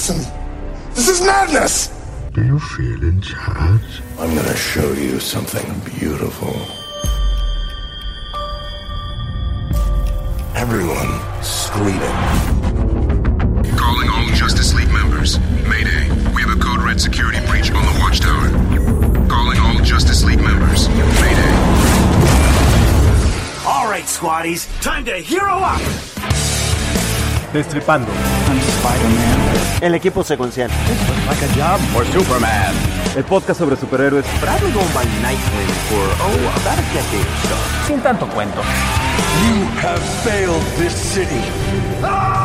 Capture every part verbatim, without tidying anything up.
Listen, this is madness! Do you feel in charge? I'm gonna show you something beautiful. Everyone screaming. Calling all Justice League members. Mayday. We have a code red security breach on the watchtower. Calling all Justice League members. Mayday. All right, squaddies. Time to hero up. Destripando. I'm Spider-Man. El equipo secuencial. Like a job for Superman. El podcast sobre superhéroes. Probably going by Nightwing for, oh, about a decade or so. Sin tanto cuento. You have failed this city. Ah!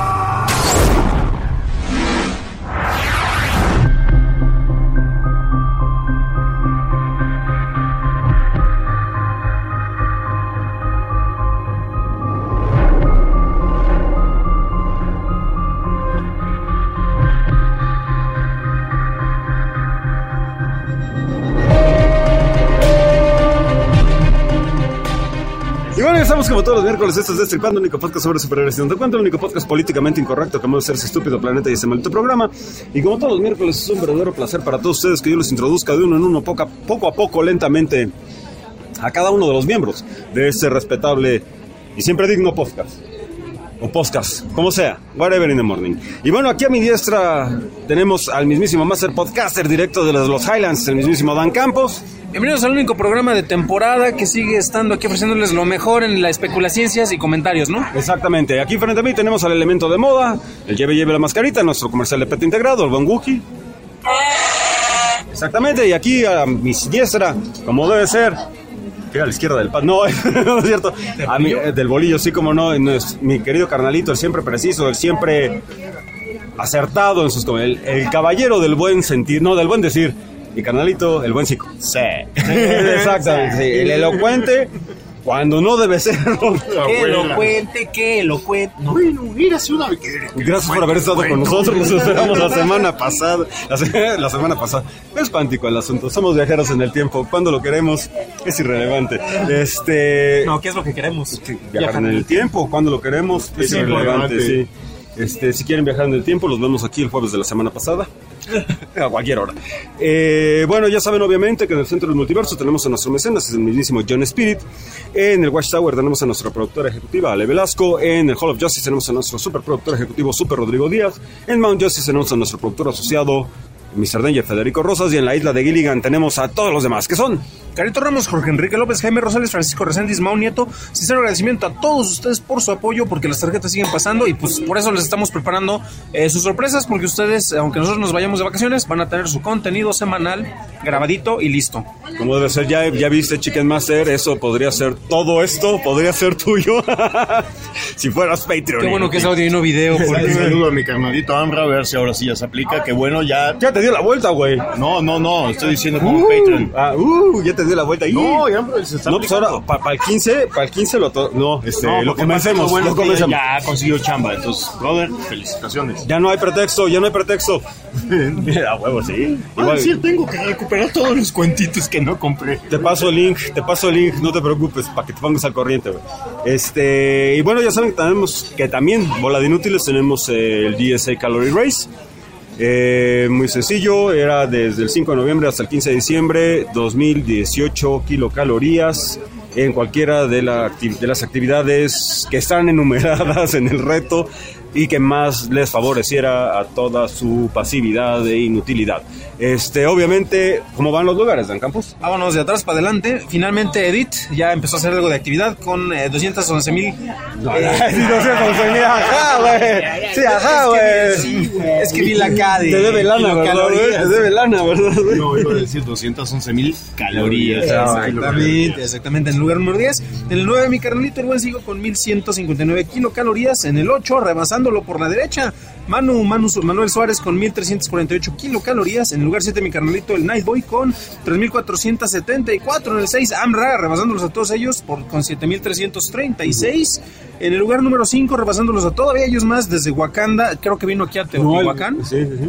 Y bueno, ya estamos como todos los miércoles, esto es Destripando, el único podcast sobre superhéroes y no te cuento, el único podcast políticamente incorrecto que ser ese estúpido planeta y ese maldito programa. Y como todos los miércoles es un verdadero placer para todos ustedes que yo les introduzca de uno en uno, poco a poco, a poco lentamente, a cada uno de los miembros de este respetable y siempre digno podcast. O podcast, como sea, whatever in the morning. Y bueno, aquí a mi diestra tenemos al mismísimo Master Podcaster directo de los, los Highlands, el mismísimo Dan Campos. Bienvenidos al único programa de temporada que sigue estando aquí ofreciéndoles lo mejor en la especulaciones y comentarios, ¿no? Exactamente, aquí frente a mí tenemos al elemento de moda, el lleve lleve la mascarita, nuestro comercial de pet integrado, el buen Wookie. Exactamente, y aquí a mi diestra, como debe ser, que a la izquierda del pan, no, no es cierto, a mi, del bolillo, sí como no, es mi querido carnalito, el siempre preciso, el siempre acertado en sus comentarios, el, el caballero del buen sentir, no, del buen decir. Mi carnalito, el buen psico. Sí. Exactamente. Sí. El elocuente cuando no debe ser. Qué elocuente, qué elocuente. No. Bueno, érase una vez. Gracias por haber estado con nosotros. Nos esperamos la semana pasada. La, se- la semana pasada. Es cuántico el asunto. Somos viajeros en el tiempo. Cuando lo queremos es irrelevante. Este. No, ¿qué es lo que queremos? Viajar en el tiempo. Cuando lo queremos es, es irrelevante. Sí. Este, si quieren viajar en el tiempo, los vemos aquí el jueves de la semana pasada. A cualquier hora. Eh, bueno, ya saben obviamente que en el centro del multiverso tenemos a nuestro mecenas, es el mismísimo John Spirit. En el Watchtower tenemos a nuestra productora ejecutiva, Ale Velasco. En el Hall of Justice tenemos a nuestro superproductor ejecutivo, Super Rodrigo Díaz. En Mount Justice tenemos a nuestro productor asociado, mister Danger, Federico Rosas. Y en la isla de Gilligan tenemos a todos los demás, que son Carito Ramos, Jorge Enrique López, Jaime Rosales, Francisco Reséndiz, Mau Nieto. Sincero agradecimiento a todos ustedes por su apoyo, porque las tarjetas siguen pasando y pues por eso les estamos preparando eh, sus sorpresas, porque ustedes, aunque nosotros nos vayamos de vacaciones, van a tener su contenido semanal grabadito y listo. Como debe ser, ya, ya viste Chicken Master, eso podría ser, todo esto podría ser tuyo si fueras Patreon. Qué bueno que es audio y no video. Un saludo a mi carnalito Ambra, a ver si ahora sí ya se aplica. Que bueno, ya. Ya te dio la vuelta, güey. No, no, no, estoy diciendo como Uh, Patreon. ah, uh, ya te dio la vuelta ahí. No, ya, hombre, se está No, pues ahora, para pa el quince, para el quince lo to- no, este, No, lo porque comencemos, bueno, lo comencemos. ya consiguió chamba, entonces, brother, felicitaciones. Ya no hay pretexto, ya no hay pretexto. A huevo, sí. Ah, Igual, sí, tengo que recuperar todos los cuentitos que no compré. te paso el link, te paso el link, no te preocupes, para que te pongas al corriente, güey. Este, y bueno, ya saben que tenemos, que también, bola de inútiles, tenemos eh, el D S A Calorie Race. Eh, muy sencillo, era desde el cinco de noviembre hasta el quince de diciembre, dos mil dieciocho kilocalorías en cualquiera de, la acti- de las actividades que están enumeradas en el reto y que más les favoreciera a toda su pasividad e inutilidad. Este, obviamente, ¿cómo van los lugares, Dan Campos? Vámonos de atrás para adelante. Finalmente Edith ya empezó a hacer algo de actividad con eh, doscientos once mil. Ajá, güey. Sí, ajá, güey. Sí, güey. Es que vi la K de Te debe lana, ¿verdad, güey? Te debe lana, ¿verdad, güey? No, iba a decir doscientas once mil calorías. Exactamente, exactamente. En el lugar número diez. En el nueve, mi carnalito, el buen sigo con mil ciento cincuenta y nueve kilocalorías. En el ocho, rebasándolo por la derecha, Manu, Manu Manuel Suárez con mil trescientos cuarenta y ocho kilocalorías. En el lugar siete, mi carnalito, el Nightboy con tres mil cuatrocientos setenta y cuatro. En el seis, Amra, rebasándolos a todos ellos por, con siete mil trescientos treinta y seis. En el lugar número cinco, rebasándolos a todavía ellos más desde Wakanda. Creo que vino aquí a Teotihuacán. Sí, sí, sí.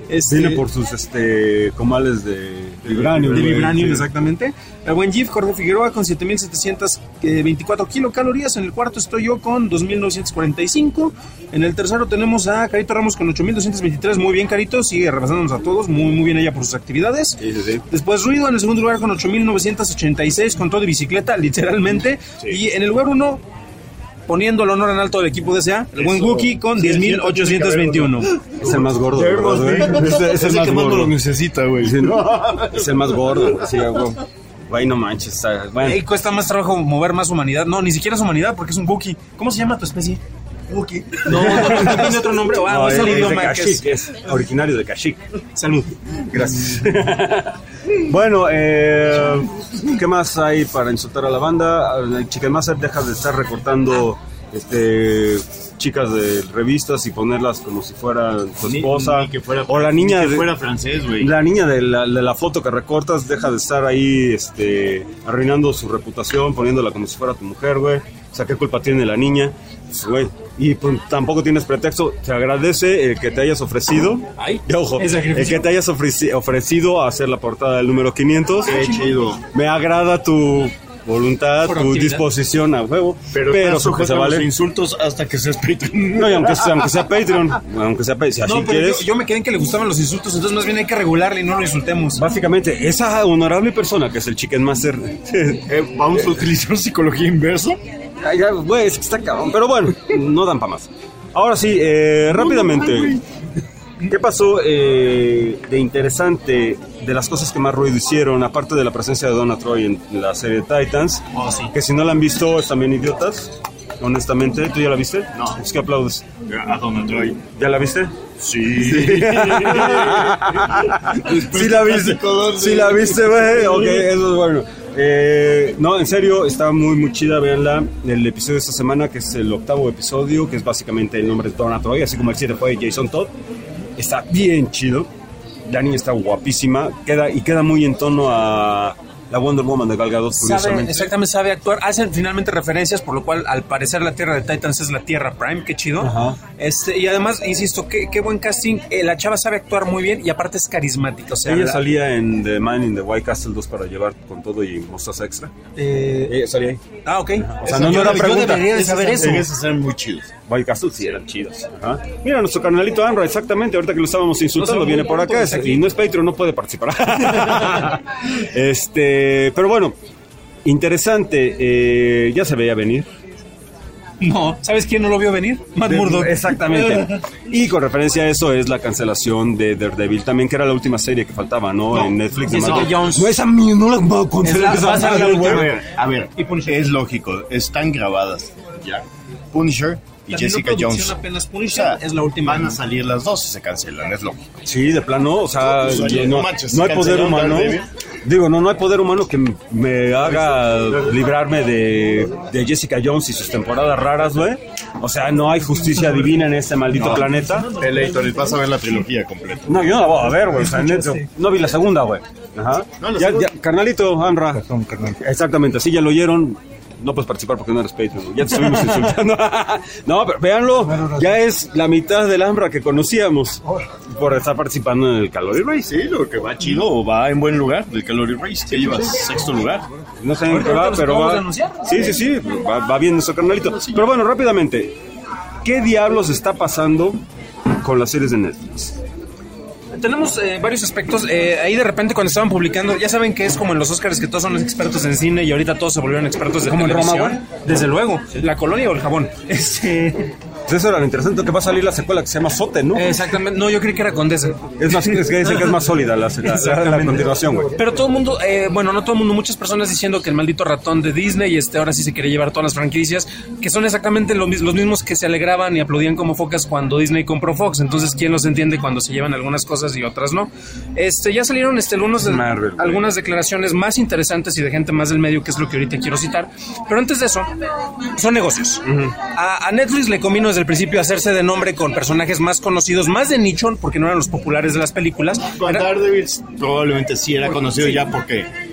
Este, Viene por sus este comales de vibranium. De güey, vibranium, sí. exactamente. El buen Jeff Jorge Figueroa con siete mil setecientos veinticuatro kilocalorías. En el cuarto estoy yo con dos mil novecientos cuarenta y cinco. En el tercero tenemos a Carito Ramos con ocho mil doscientos veintitrés. Muy bien, Carito, sigue rebasándonos a todos. Muy, muy bien ella por sus actividades. Sí, sí, sí. Después Ruido en el segundo lugar con ocho mil novecientos ochenta y seis con todo y bicicleta, literalmente. Sí. Y en el lugar uno, poniendo el honor en alto del equipo de S A, el buen Wookie con diez mil ochocientos veintiuno. Es el más gordo. de verdad, güey. Es, es el más que más gordo. lo necesita, güey. Sí, no, es el más gordo. Sí, güey. Güey, no manches. Está, bueno. Ey, cuesta más trabajo mover más humanidad. No, ni siquiera es humanidad porque es un Wookie. ¿Cómo se llama tu especie? Wookie. No, no, no, no tiene otro nombre. Ah, No, es es, el es de idioma que Kashyyyk, es. es originario de Kashyyyk. Salud. Gracias. Bueno, eh, ¿qué más hay para insultar a la banda? Chicken Master deja de estar recortando este chicas de revistas y ponerlas como si fueran su Ni- esposa. ni que fuera- o la niña ni que de, fuera francés, güey. la niña de la, de la foto que recortas deja de estar ahí este, arruinando su reputación, poniéndola como si fuera tu mujer, güey. O sea, ¿qué culpa tiene la niña? Pues, güey. Y pues, tampoco tienes pretexto. Te agradece el que te hayas ofrecido. Ay, Y ojo, es sacrificio. el que te hayas ofreci- ofrecido a hacer la portada del número quinientos. Qué chido. Me agrada tu voluntad, tu Proactividad. disposición a juego, pero, Pero pero que se los vale. insultos hasta que seas Patreon. No, y aunque sea, aunque sea Patreon, aunque sea Patreon, si así No, pero quieres. yo, yo me quedé en que le gustaban los insultos, entonces más bien hay que regularle y no lo insultemos. Básicamente, esa honorable persona que es el Chicken Master. Eh, Vamos a utilizar psicología inversa. Ay, ya, güey, es que está cabrón. Pero bueno, no dan para más. Ahora sí, eh, rápidamente. ¿Qué pasó eh, de interesante de las cosas que más ruido hicieron, aparte de la presencia de Donna Troy en la serie Titans? Oh, sí. Que si no la han visto, están bien idiotas. Honestamente, ¿tú ya la viste? No. Es que aplaudes. A Donald Troy. ¿Ya la viste? Sí. Sí la viste. Sí la viste, güey. Ok, eso es bueno. Eh, no, en serio, está muy, muy chida. Véanla. El episodio de esta semana, que es el octavo episodio, que es básicamente el nombre de Donna Troy, así como el siete fue Jason Todd. Está bien chido. La niña está guapísima. Queda, y queda muy en tono a la Wonder Woman de Gal Gadot, Sabe, curiosamente. exactamente, sabe actuar. Hacen finalmente referencias, por lo cual al parecer la Tierra de Titans es la Tierra Prime, qué chido. Ajá. Este, y además, insisto, qué, qué buen casting. Eh, la chava sabe actuar muy bien y aparte es carismática. O sea, Ella la- salía en The Man in the White Castle dos para llevar con todo y mostaza extra. eh, Ella salía ahí. ah, ok. O sea, no, no era yo pregunta. debería de saber eso. Esos eran muy chidos. White Castle sí eran chidos. Ajá. Mira, nuestro carnalito Anra, exactamente, ahorita que lo estábamos insultando, No, viene por acá pues, aquí. y no es Patreon, no puede participar. este, pero bueno, interesante, eh, ya se veía venir. No, ¿sabes quién no lo vio venir? Matt Murdock. Exactamente. Y con referencia a eso es la cancelación de Daredevil también, que era la última serie que faltaba, ¿no? en Netflix. Jessica nomás. Jones. No, esa mía no la puedo Es la- va a ser la última. A ver, a ver, es lógico, están grabadas ya. Punisher y Terminó Jessica producción Jones. apenas O Punisher, sea, es la última. Van a salir las dos y se cancelan, es lógico. Sí, de plano, o sea, Pues, oye, no, no manches, no hay poder cancelaron humano. Daredevil. Digo, no, no hay poder humano que m- me haga librarme de, de Jessica Jones y sus temporadas raras, güey. O sea, no hay justicia divina en este maldito No. planeta. El editor, vas a ver la trilogía completa. No, yo no la voy a ver, güey. O sea, neto, no vi la segunda, güey. Ajá. No, la Ya, segunda. ya, carnalito, Anra. Exactamente, así ya lo oyeron. No puedes participar porque no eres Patreon, güey. Ya te estuvimos insultando. No, pero véanlo. Ya es la mitad del Anra que conocíamos por estar participando en el Calorie Race. Sí, lo que va chido o va en buen lugar del Calorie Race, que lleva sexto lugar. No sé en Ahorita qué va, nos pero acabamos de va. anunciar. Sí, sí, sí, va, va bien nuestro carnalito. Pero bueno, rápidamente, ¿qué diablos está pasando con las series de Netflix? Tenemos eh, varios aspectos. Eh, ahí de repente cuando estaban publicando, ya saben que es como en los Oscars que todos son los expertos en cine y ahorita todos se volvieron expertos de Como en Roma, televisión. Desde luego, la colonia o el jabón. Este, Pues eso era lo interesante, que va a salir la secuela que se llama Sote, ¿no? exactamente. No, yo creí que era Condesa. Es más, es que dicen que es más sólida la, la, la, la continuación, güey. Pero todo el mundo, eh, bueno, no todo el mundo, muchas personas diciendo que el maldito ratón de Disney este ahora sí se quiere llevar todas las franquicias, que son exactamente lo mis- los mismos que se alegraban y aplaudían como focas cuando Disney compró Fox. Entonces, ¿quién los entiende cuando se llevan algunas cosas y otras no? Este, ya salieron este, algunos de- Marvel, güey. algunas declaraciones más interesantes y de gente más del medio, que es lo que ahorita quiero citar. Pero antes de eso, son negocios. a, a Netflix le convino desde el principio hacerse de nombre con personajes más conocidos, más de nicho, porque no eran los populares de las películas. Con Era- Daredevil probablemente sí era conocido ya porque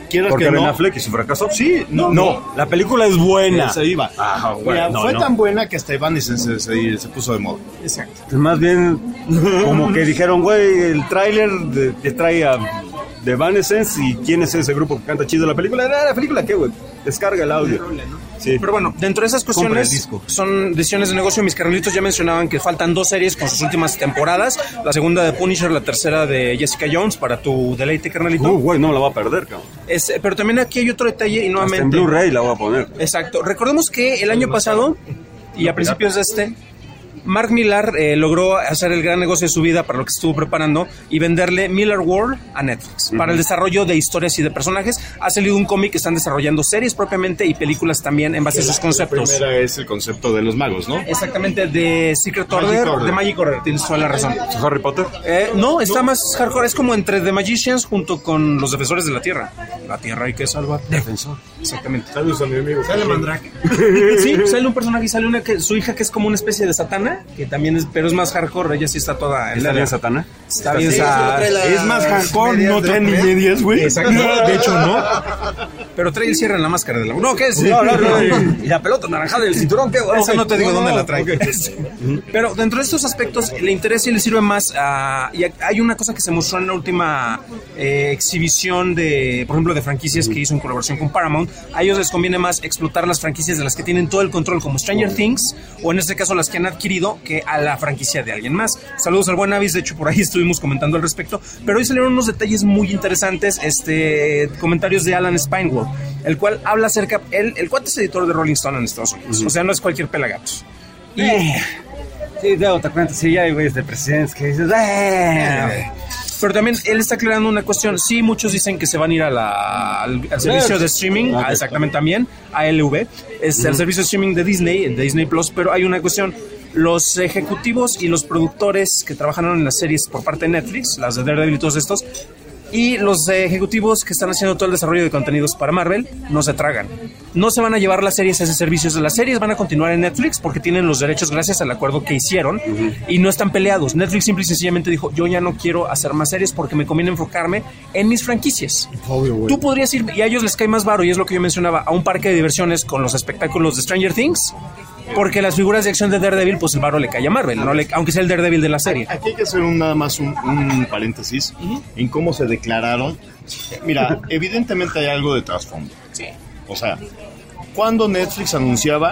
quieras Porque que Ben no. Affleck y su fracaso. Sí, no, No, la película es buena. Se iba. Ah, Mira, bueno, no, fue no. tan buena que hasta Evanescence se, se, se puso de moda. Exacto. Más bien, como que dijeron, güey, el tráiler de- que trae a de Evanescence y quién es ese grupo que canta chido la película. Ah, ¿la película qué, güey? Descarga el audio. Sí. Pero bueno, dentro de esas Compra el cuestiones disco. son decisiones de negocio. Mis carnalitos ya mencionaban que faltan dos series con sus últimas temporadas. La segunda de Punisher, la tercera de Jessica Jones, para tu deleite, carnalito. Uh, güey, no me la va a perder, cabrón. Es, pero también aquí hay otro detalle y Hasta nuevamente... en Blu-ray la voy a poner. Exacto. Recordemos que el año pasado y a principios de este, Mark Millar eh, logró hacer el gran negocio de su vida para lo que estuvo preparando y venderle Miller World a Netflix para el desarrollo de historias y de personajes. Ha salido un cómic que están desarrollando series propiamente y películas también en base a sus La conceptos. primera es el concepto de los magos, ¿no? Exactamente, de Secret Order, Order. de Magic Order, tienes toda la razón. Harry Potter. Eh, no, está más hardcore, es como entre The Magicians junto con los Defensores de la Tierra. La Tierra hay que salvar. Defensor. Exactamente. Saludos a mi amigo. Sale Mandrake. Sí, sale un personaje y sale una que su hija que es como una especie de Satana, que también es, pero es más hardcore, ella sí está toda en ¿Está la bien Satana? Está bien Sí, sa- solo trae la- Es más hardcore, medias no de trae ni hombre. medias, güey. Exacto. De hecho, no. Pero trae el cierre en la máscara de la. No, ¿qué es? No, no, no. Y la pelota naranjada del cinturón, ¿qué? Esa no te digo dónde la trae. Ok. Pero dentro de estos aspectos le interesa y le sirve más a... Y hay una cosa que se mostró en la última eh, exhibición de, por ejemplo, de franquicias que hizo en colaboración con Paramount. A ellos les conviene más explotar las franquicias de las que tienen todo el control, como Stranger Things, o en este caso las que han adquirido, que a la franquicia de alguien más. Saludos al buen Avis, de hecho por ahí estuvimos comentando al respecto. Pero hoy salieron unos detalles muy interesantes, este comentarios de Alan Spineworth, el cual habla acerca... El, el cuate es editor de Rolling Stone en Estados Unidos, o sea, no es cualquier pelagatos. Y... Sí, luego te cuento, sí, hay güeyes de presidentes que dices, ¡eh! Pero también él está aclarando una cuestión. Sí, muchos dicen que se van a ir a la, al, al servicio de streaming, Ah, a exactamente también, a L V, es el servicio de streaming de Disney, de Disney Plus, pero hay una cuestión. Los ejecutivos y los productores que trabajaron en las series por parte de Netflix, las de Daredevil y todos estos, y los ejecutivos que están haciendo todo el desarrollo de contenidos para Marvel, no se tragan. No se van a llevar las series a ese servicio. Las series van a continuar en Netflix porque tienen los derechos gracias al acuerdo que hicieron y no están peleados. Netflix simple y sencillamente dijo, yo ya no quiero hacer más series porque me conviene enfocarme en mis franquicias. Tú podrías ir, y a ellos les cae más varo, y es lo que yo mencionaba, a un parque de diversiones con los espectáculos de Stranger Things, porque las figuras de acción de Daredevil, pues el varo le cae a Marvel, no le, aunque sea el Daredevil de la serie. Aquí hay que hacer un, nada más un, un paréntesis en cómo se declararon. Mira, evidentemente hay algo de trasfondo. Sí. O sea, cuando Netflix anunciaba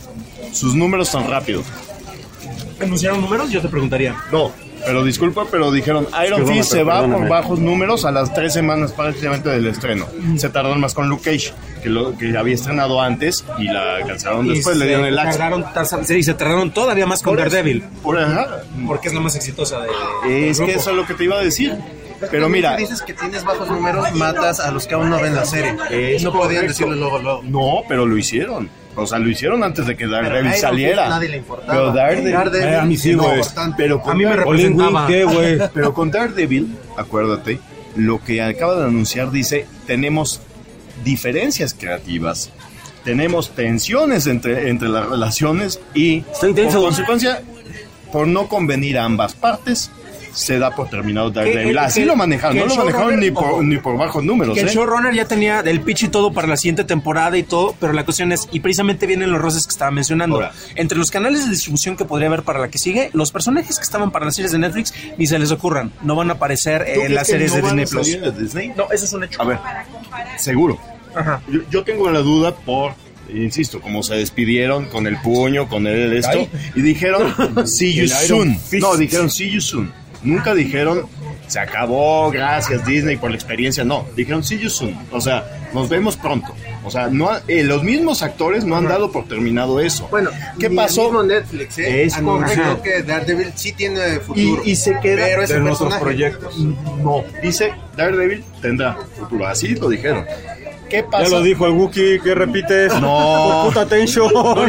sus números tan rápido. ¿Anunciaron números? Yo te preguntaría. No, pero disculpa, pero dijeron Iron Perdóname, Fist se va perdóname. por bajos números a las tres semanas prácticamente del estreno. Se tardaron más con Luke Cage, que, lo, que había estrenado antes y la cancelaron después, le dieron el axe. tardaron, tar- sí, se tardaron todavía más con Por eso, Daredevil, por- ajá. porque es la más exitosa de... Es que eso es lo que te iba a decir. Pero mira, Si dices que tienes bajos números, matas a los que aún no ven la serie. Es no podían correcto. decirlo luego, luego. no, pero lo hicieron. O sea, lo hicieron antes de que Daredevil Iron saliera. Fist nadie le importaba. Pero Daredevil, Daredevil, Eh, a mí sí, no, güey. bastante. pero con A mí me Dare- representaba. ¿Qué, güey? Pero con Daredevil, acuérdate, lo que acaba de anunciar dice, tenemos diferencias creativas, tenemos tensiones entre, entre las relaciones y Está intenso. por consecuencia, por no convenir a ambas partes, se da por terminado Daredevil. que- Así que- lo manejaron, que no el lo manejaron showrunner- ni por, ojo. ni por bajos números. Que el ¿eh? showrunner ya tenía el pitch y todo para la siguiente temporada y todo, pero la cuestión es, y precisamente vienen los roces que estaba mencionando, Ahora. entre los canales de distribución que podría haber para la que sigue, los personajes que estaban para las series de Netflix ni se les ocurran, no van a aparecer ¿Tú en crees las que series no de van a Disney Plus. salir de Disney? No, eso es un hecho. A ver, seguro. Ajá. Yo, yo tengo la duda por, insisto, como se despidieron con el puño, con el esto, Ay. y dijeron, see you El Iron soon. Fist. No, dijeron, see you soon. Nunca dijeron, se acabó, gracias Disney por la experiencia. No, dijeron, see you soon. O sea, nos vemos pronto. O sea, no ha- eh, los mismos actores no han dado por terminado eso. Bueno, ¿qué ni pasó? el mismo Netflix, ¿eh? Es Anunció correcto. que Daredevil sí tiene Y, futuro. y se queda pero ese de nuestros personaje, proyectos. No, dice Daredevil tendrá futuro. Así lo dijeron. ¿Qué pasa? Ya lo dijo el Wookiee, ¿qué repites? No. Por puta tension.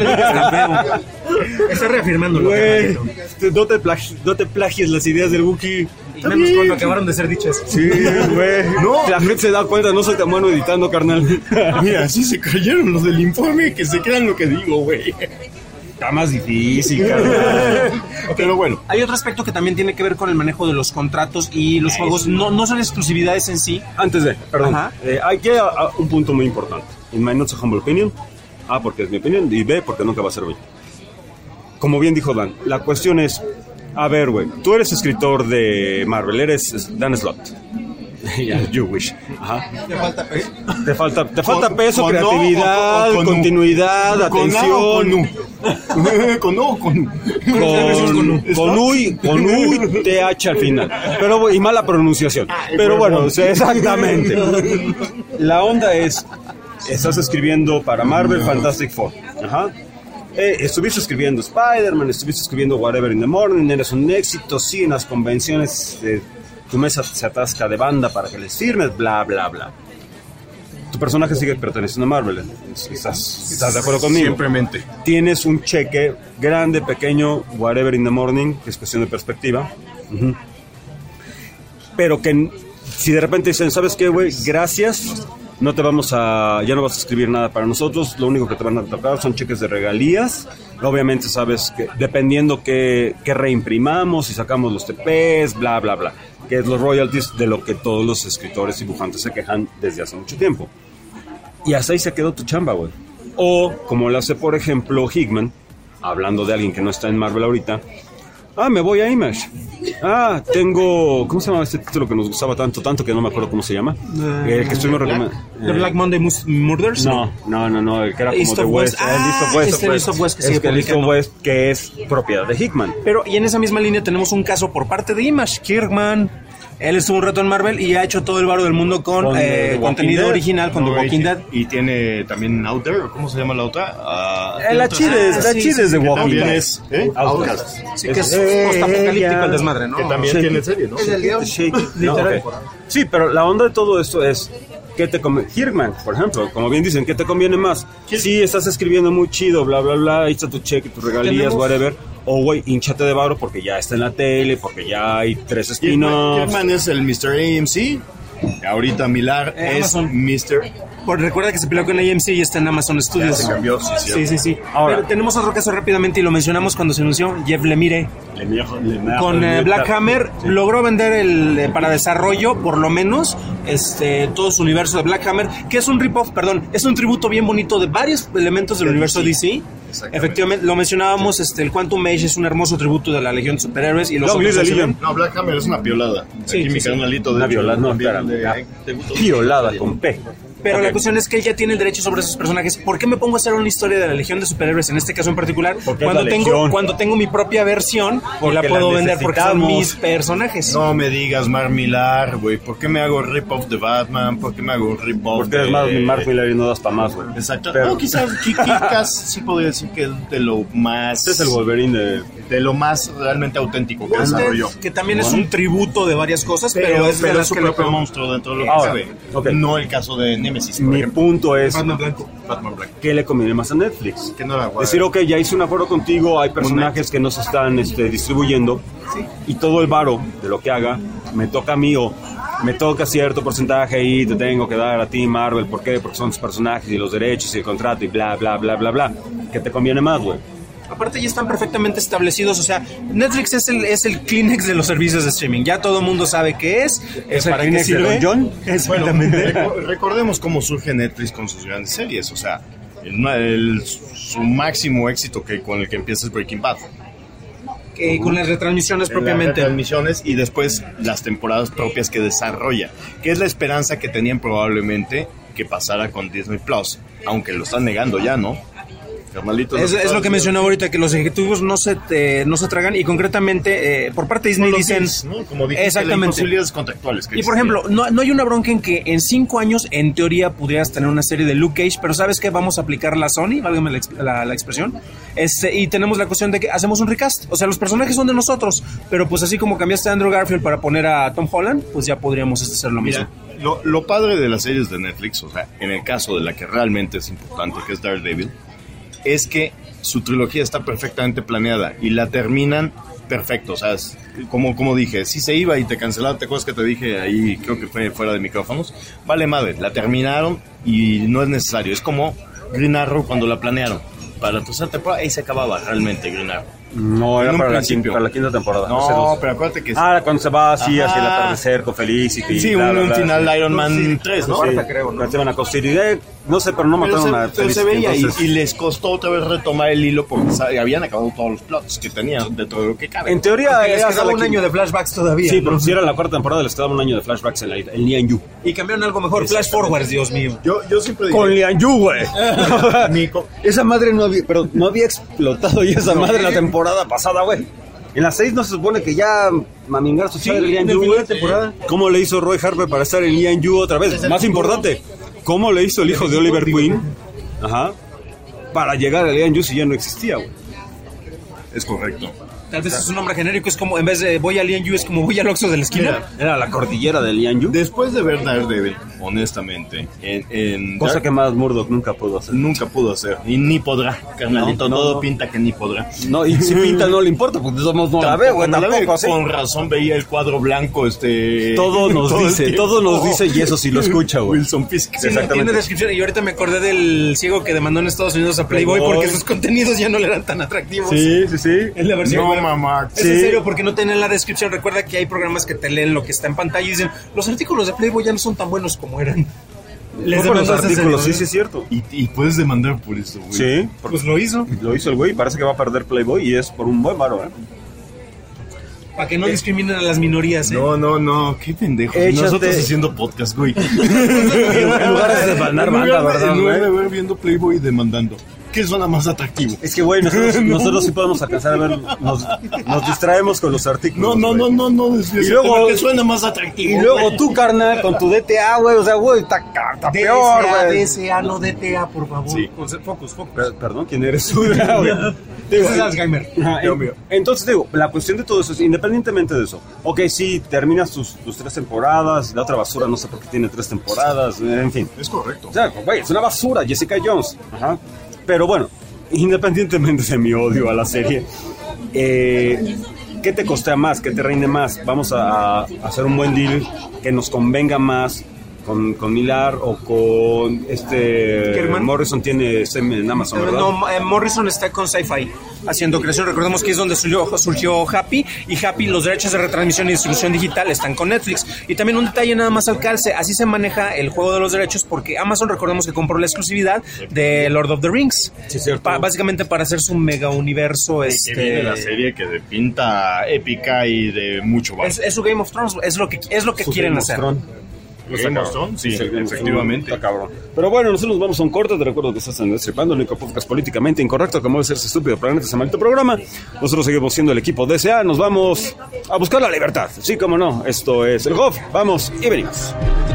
Está reafirmándolo. Güey, carnalito. no te, plagi- no te plagies las ideas del Wookiee. Y menos cuando acabaron de ser dichas. Sí, güey. No. La gente se da cuenta, no soy tan bueno editando, carnal. Mira, así se cayeron los del informe, que se crean lo que digo, güey. Está más difícil, carnal. Pero bueno, Hay otro aspecto que también tiene que ver con el manejo de los contratos y los juegos no, no son exclusividades en sí. Antes de, perdón, Ajá. eh, aquí hay a- a un punto muy importante. In my not so humble opinion. A, porque es mi opinión, y B, porque nunca va a ser hoy. Como bien dijo Dan, la cuestión es, a ver, güey, tú eres escritor de Marvel, eres Dan Slott. Yeah, you wish. Ajá. ¿Te falta peso? Te falta, te falta Con- peso, con no, creatividad, o con- o con U. continuidad, con A o con atención. U. Con U, con Con, con U y con U y T H al final. Pero y mala pronunciación. Pero bueno, o sea, exactamente. La onda es, estás escribiendo para Marvel Fantastic Four. Ajá. Eh, estuviste escribiendo Spider-Man, estuviste escribiendo Whatever in the Morning, eres un éxito, sí, en las convenciones eh, tu mesa se atasca de banda para que les firmes, bla, bla, bla. Tu personaje sigue perteneciendo a Marvel. ¿Estás, estás de acuerdo conmigo? Simplemente. Tienes un cheque grande, pequeño, whatever in the morning, que es cuestión de perspectiva. Ujú. Pero que si de repente dicen, ¿sabes qué, güey? Gracias, no te vamos a, ya no vas a escribir nada para nosotros, lo único que te van a tocar son cheques de regalías. Obviamente sabes que dependiendo que, que reimprimamos y sacamos los T Ps, bla, bla, bla, que es los royalties de lo que todos los escritores y dibujantes se quejan desde hace mucho tiempo. Y hasta ahí se quedó tu chamba, güey. O, como lo hace, por ejemplo, Hickman, hablando de alguien que no está en Marvel ahorita. Ah, me voy a Image. Ah, tengo... ¿Cómo se llama este título que nos gustaba tanto, tanto que no me acuerdo cómo se llama? El que estuvimos recomendando. The Black Monday Mus- Murders. No, no, no, no, el que era como East de of West. West. el East of Ah, West. este East of West que sigue Es que el East of publicando. West, que es propiedad de Hickman. Pero, y en esa misma línea tenemos un caso por parte de Image. Kirkman, él estuvo un rato en Marvel y ha hecho todo el varo del mundo con, Con, eh, eh, The Walking contenido Dead. original, con The No, Walking y- Dead. Y tiene también Out There, ¿cómo se llama la otra? Ah, Eh, la otra- chides, Ah, la sí, chides sí, de que Walking también Dead. es, ¿eh? Outcast. Sí, que es Eh, postapocalíptico ya. el desmadre, ¿no? Que también Sí. tiene serie, ¿no? Es el león. Sí, no, Literal. ok. Sí, pero la onda de todo esto es ¿qué te conviene? Hirman, por ejemplo, como bien dicen, ¿qué te conviene más? Sí, estás escribiendo muy chido, bla, bla, bla, ahí está tu cheque, tus regalías, Tenemos- whatever. O, güey, hinchate de varo porque ya está en la tele, porque ya hay tres Kirkman, spin-offs. Kirkman es el mister A M C. Ahorita Millar Eh, es Amazon. mister Por, recuerda que se peleó con A M C y está en Amazon Studios. Ya se cambió, sí, Sí, cierto. sí, sí. Ahora- Pero tenemos otro caso rápidamente y lo mencionamos cuando se anunció. Jeff Lemire. Le mijo- le mijo- Con eh, le- Black Hammer Sí. logró vender el eh, para desarrollo, por lo menos, este todo su universo de Black Hammer, que es un rip-off, perdón, es un tributo bien bonito de varios elementos del De universo D D C. C. Exactamente. Efectivamente, lo mencionábamos, este el Quantum Mage es un hermoso tributo de la Legión de Superhéroes y los Long otros live the X-Men. Legion. No, Black Hammer es una piolada. Sí, Aquí sí, mi sí. canalito de Una hecho, violada, no, también espérame. de- ya. de- de- Violada con P. Pero Ok. la cuestión es que él ya tiene el derecho sobre esos personajes. ¿Por qué me pongo a hacer una historia de la Legión de Superhéroes en este caso en particular? Porque es Cuando la tengo, Legión. cuando tengo mi propia versión y Porque la la puedo vender porque son necesitamos. mis personajes. No me digas Mark Millar, güey. ¿Por qué me hago rip-off de Batman? ¿Por qué me hago rip-off Porque de... es más Mark Miller y no das para más, güey. Exacto. Pero- No, quizás Kikas sí podría decir que es de lo más... Este es el Wolverine de... de lo más realmente auténtico que Wanted, desarrolló. que también es un tributo de varias cosas, pero, Pero, es de pero las es su que lo propio monstruo dentro de lo que Ahora, cabe. ok. No el caso de Nemesis, por Mi ejemplo. punto es... Batman Blanco. Batman Black. ¿Qué le conviene más a Netflix? Que no la guarda. Decir, ok, ya hice un acuerdo contigo, hay personajes que no se están este, distribuyendo y todo el varo de lo que haga me toca a mí o me toca cierto porcentaje y te tengo que dar a ti, Marvel. ¿Por qué? Porque son tus personajes y los derechos y el contrato y bla, bla, bla, bla, bla. ¿Qué te conviene más, güey? Aparte ya están perfectamente establecidos, o sea, Netflix es el, es el Kleenex de los servicios de streaming. Ya todo el mundo sabe qué es, es el para qué Kleenex de sirve. Don John? Bueno, Exactamente. reco- recordemos cómo surge Netflix con sus grandes series. O sea, el, el- su máximo éxito que con el que empieza es Breaking Bad. Que con las retransmisiones Las propiamente. transmisiones y después las temporadas propias que desarrolla, que es la esperanza que tenían probablemente que pasara con Disney Plus, aunque lo están negando ya, ¿no? Carnalito, Es, ¿no? es lo que mencionaba ahorita, que los ejecutivos no se te- no se tragan y concretamente eh, por parte de Disney Con los dicen... deals, ¿no? Como dijiste, las Exactamente. imposibilidades contractuales. que Y por existen. ejemplo, no, no hay una bronca en que en cinco años, en teoría, pudieras tener una serie de Luke Cage, pero ¿sabes qué? Vamos a aplicar la Sony, válgame la, exp- la- la expresión, este, y tenemos la cuestión de que hacemos un recast. O sea, los personajes son de nosotros, pero pues así como cambiaste a Andrew Garfield para poner a Tom Holland, pues ya podríamos este, hacer lo mismo. Mira, lo, lo padre de las series de Netflix, o sea, en el caso de la que realmente es importante, que es Daredevil, es que su trilogía está perfectamente planeada y la terminan perfecto. O sea, es como, como dije, si se iba y te cancelaron, ¿te acuerdas que te dije ahí, creo que fue fuera de micrófonos? Vale madre, la terminaron y no es necesario. Es como Green Arrow cuando la planearon. para la tercera temporada, ahí se acababa realmente Green Arrow. No, En era un para la, principio. quinta, para la quinta temporada. No, hace dos. pero acuérdate que... Ah, cuando se va así Ajá. hacia el atardecer con Felicity. Sí, bla, un, bla, un bla, final sí. de Iron Man tres, ¿no? Sí, creo, ¿no? se van a construir. Eh, No sé, pero no Pero mataron se, a pero se Felicity, veía y- entonces- y, les costó otra vez retomar el hilo porque sa- habían acabado todos los plots que tenían dentro de lo que cabe. En teoría, Porque les era quedaba hasta un la año quinta. de flashbacks todavía. Sí, ¿no? pero si era la cuarta temporada, les quedaba un año de flashbacks en, la, en Lian Yu. Y cambiaron algo mejor. Flash forwards, Dios mío. Yo, yo siempre dije... Con Lian Yu, güey. Nico. Esa madre no había, pero no había explotado ya esa madre la temporada pasada, güey. En las seis no se supone que ya mamingar su padre Lian en el Yu, final güey. de temporada. ¿Cómo le hizo Roy Harper para estar en Lian Yu otra vez? Más importante, ¿cómo le hizo el hijo de Oliver Queen? Ajá. Para llegar a Lian Yu si ya no existía, güey. Es correcto. Tal vez es un nombre genérico. Es como, en vez de voy a Lian Yu, es como voy al Oxxo de la esquina. Era la cordillera de Lian Yu. Después de ver Daredevil, honestamente, en, en Cosa Dark- que más Murdoch nunca pudo hacer. nunca pudo hacer. Y ni podrá, carnalito. No, no, todo no. pinta que ni podrá. No, y si pinta no le importa, porque somos no la ve, güey, no la ve. tampoco así. Con razón veía el cuadro blanco, este... Todo nos el dice, tiempo. todo nos dice y eso sí lo escucha, güey. Wilson Fisk. Sí, no tiene descripción. Y ahorita me acordé del ciego que demandó en Estados Unidos a Playboy, Playboy. porque sus contenidos ya no le eran tan atractivos. Sí, sí, sí. Es la versión No, web. mamá. Es en serio, porque no tienen la descripción. Recuerda que hay programas que te leen lo que está en pantalla y dicen, los artículos de Playboy ya no son tan buenos como eran. Les Por los demandó ese artículos, sí, señor. sí es cierto. Y, y puedes demandar por eso, güey. Sí, porque Pues lo hizo. lo hizo el güey, parece que va a perder Playboy y es por un buen varo, ¿eh? Para que no discriminen a las minorías, ¿eh? No, no, no, qué pendejo. Échate. Nosotros haciendo podcast, güey. En lugar de desbandar En lugar banda, de- ¿verdad, En lugar güey? de ver viendo Playboy y demandando. ¿Qué suena más atractivo? Es que, güey, nosotros, nosotros sí podemos alcanzar a ver, nos, nos distraemos con los artículos. No, no, güey. no, no, no. desvíes Y el luego- tema, que suena más atractivo. Y luego tú, carnal, con tu D T A, güey, o sea, güey, está, está peor, güey. D S A, no D T A, por favor. Sí. Focus, focus. Per- Perdón, ¿quién eres tú? güey? Digo, Ese es Alzheimer. Ajá, en- entonces digo, la cuestión de todo eso es, independientemente de eso, ok, sí, terminas tus, tus tres temporadas, la otra basura no sé por qué tiene tres temporadas, en fin. Es correcto. O sea, güey, es una basura, Jessica Jones. Ajá. Pero bueno, independientemente de mi odio a la serie, eh, ¿qué te costea más? ¿Qué te reine más? Vamos a, a hacer un buen deal que nos convenga más con, con Millar o con este Kerman. Morrison tiene este en Amazon, Eh, ¿verdad? No, eh, Morrison está con Sci-Fi haciendo creación. Recordemos que es donde surgió, surgió Happy, y Happy, los derechos de retransmisión y distribución digital están con Netflix. Y también un detalle nada más al calce, así se maneja el juego de los derechos, porque Amazon, recordemos que compró la exclusividad de Lord of the Rings. Sí, cierto. Pa- básicamente para hacer su mega universo. Que Este, viene la serie que de pinta épica y de mucho valor. es, es su Game of Thrones, es lo que, es lo que Su quieren Game of hacer. Thrones. Game of Thrones, sí, el Game of efectivamente. Thrones, está cabrón. Pero bueno, nosotros nos vamos a un corte. Te recuerdo que estás en Destripando, el único podcast políticamente incorrecto como debe ser ese estúpido planeta, ese maldito programa. Nosotros seguimos siendo el equipo D S A. Nos vamos a buscar la libertad. Sí, como no. Esto es el G O F. Vamos y venimos.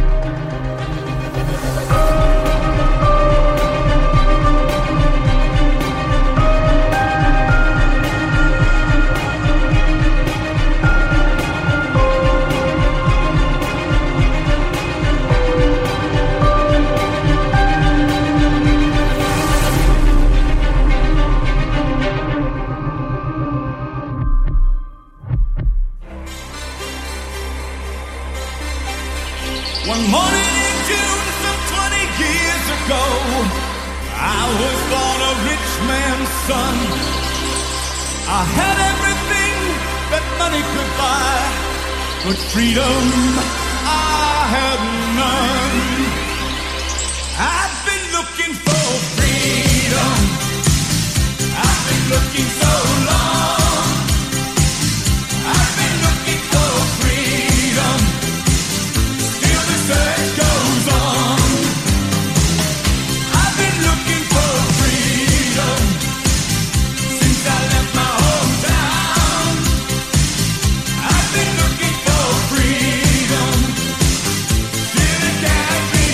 One morning in June, some twenty years ago, I was born a rich man's son. I had everything that money could buy, but freedom I had none. I've been looking for freedom. I've been looking so long. I've been looking for freedom. Still the search goes on. I've been looking for freedom since I left my hometown. I've been looking for freedom, still it can't be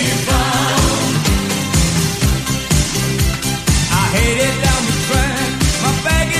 found. I headed down the track, my bag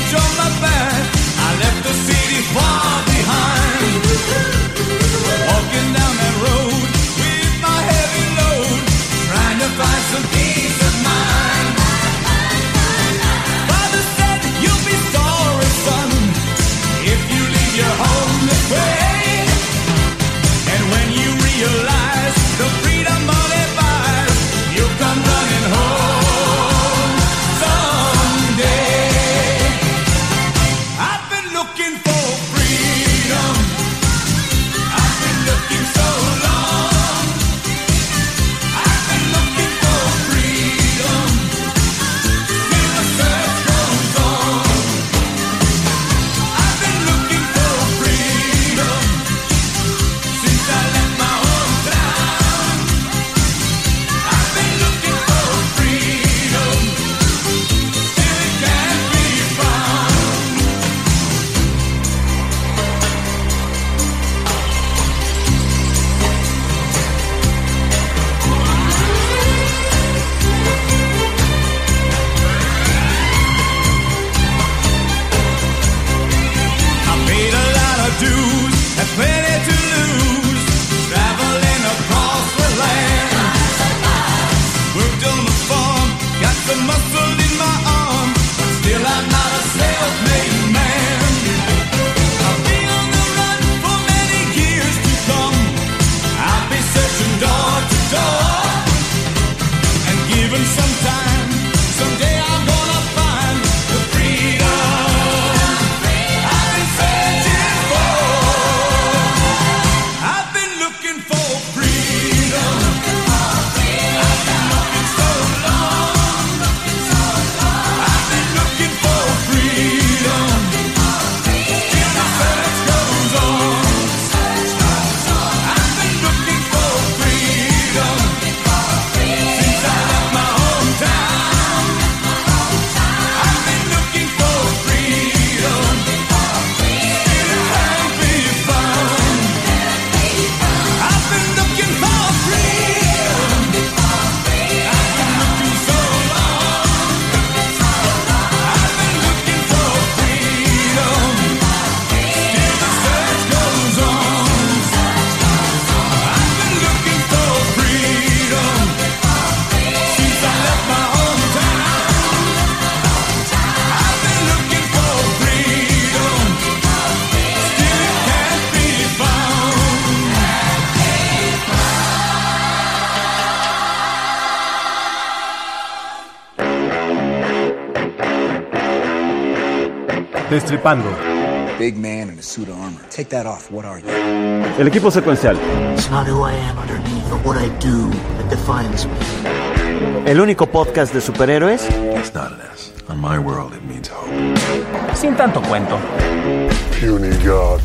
self-made man. I'll be on the run for many years to come. I'll be searching door to door, and given some time, someday I'm gonna find the freedom I've been searching for. I've been looking for freedom. I've been looking so long. I've been looking for freedom. Till the search goes on. I've been looking for freedom since I left my hometown. I've been looking for freedom, still it can't be found. I've been looking for freedom. I've been looking so long. I've been looking for freedom, still the search goes on. I've been looking for freedom since I left my hometown. I've been looking for freedom, still it can't be found. Destripando. Big man in a suit of armor. Take that off. What are you? El equipo secuencial. It's not who I am underneath, but what I do that defines me. El único podcast de superhéroes It's not an S. On my world, it means hope. sin tanto cuento. Puny God.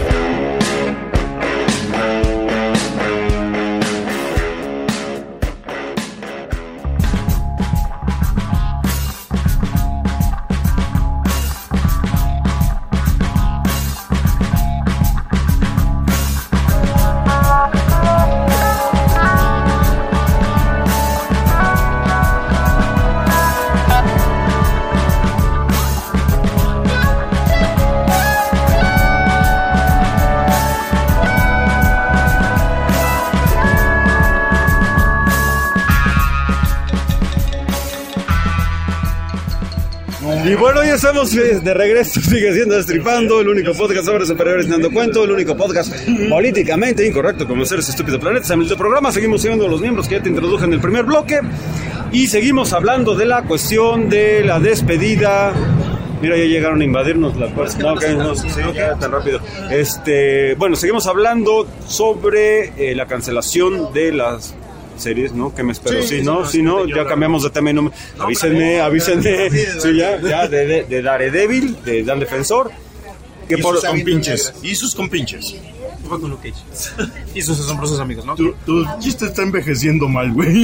Y bueno, ya estamos de regreso, sigue siendo Destripando, el único podcast sobre superhéroes dando cuento, el único podcast políticamente incorrecto como seres estúpidos planetas. En el programa seguimos siendo los miembros que ya te introduje en el primer bloque y seguimos hablando de la cuestión de la despedida. Mira, ya llegaron a invadirnos la puerta. No, okay, no, sí, ya tan rápido. Este, bueno, seguimos hablando sobre eh, la cancelación de las series, ¿no? Que me espero, sí, sí, ¿no? Sí, no, ya cambiamos de tema y no me... Avísenme, avísenme. Sí, ya, ya, de, de, de Daredevil, de Dan Defensor. Que y por sus compinches. Y sus compinches. Fue con Luke Cage. Y sus asombrosos amigos, ¿no? Tu, tu chiste está envejeciendo mal, güey.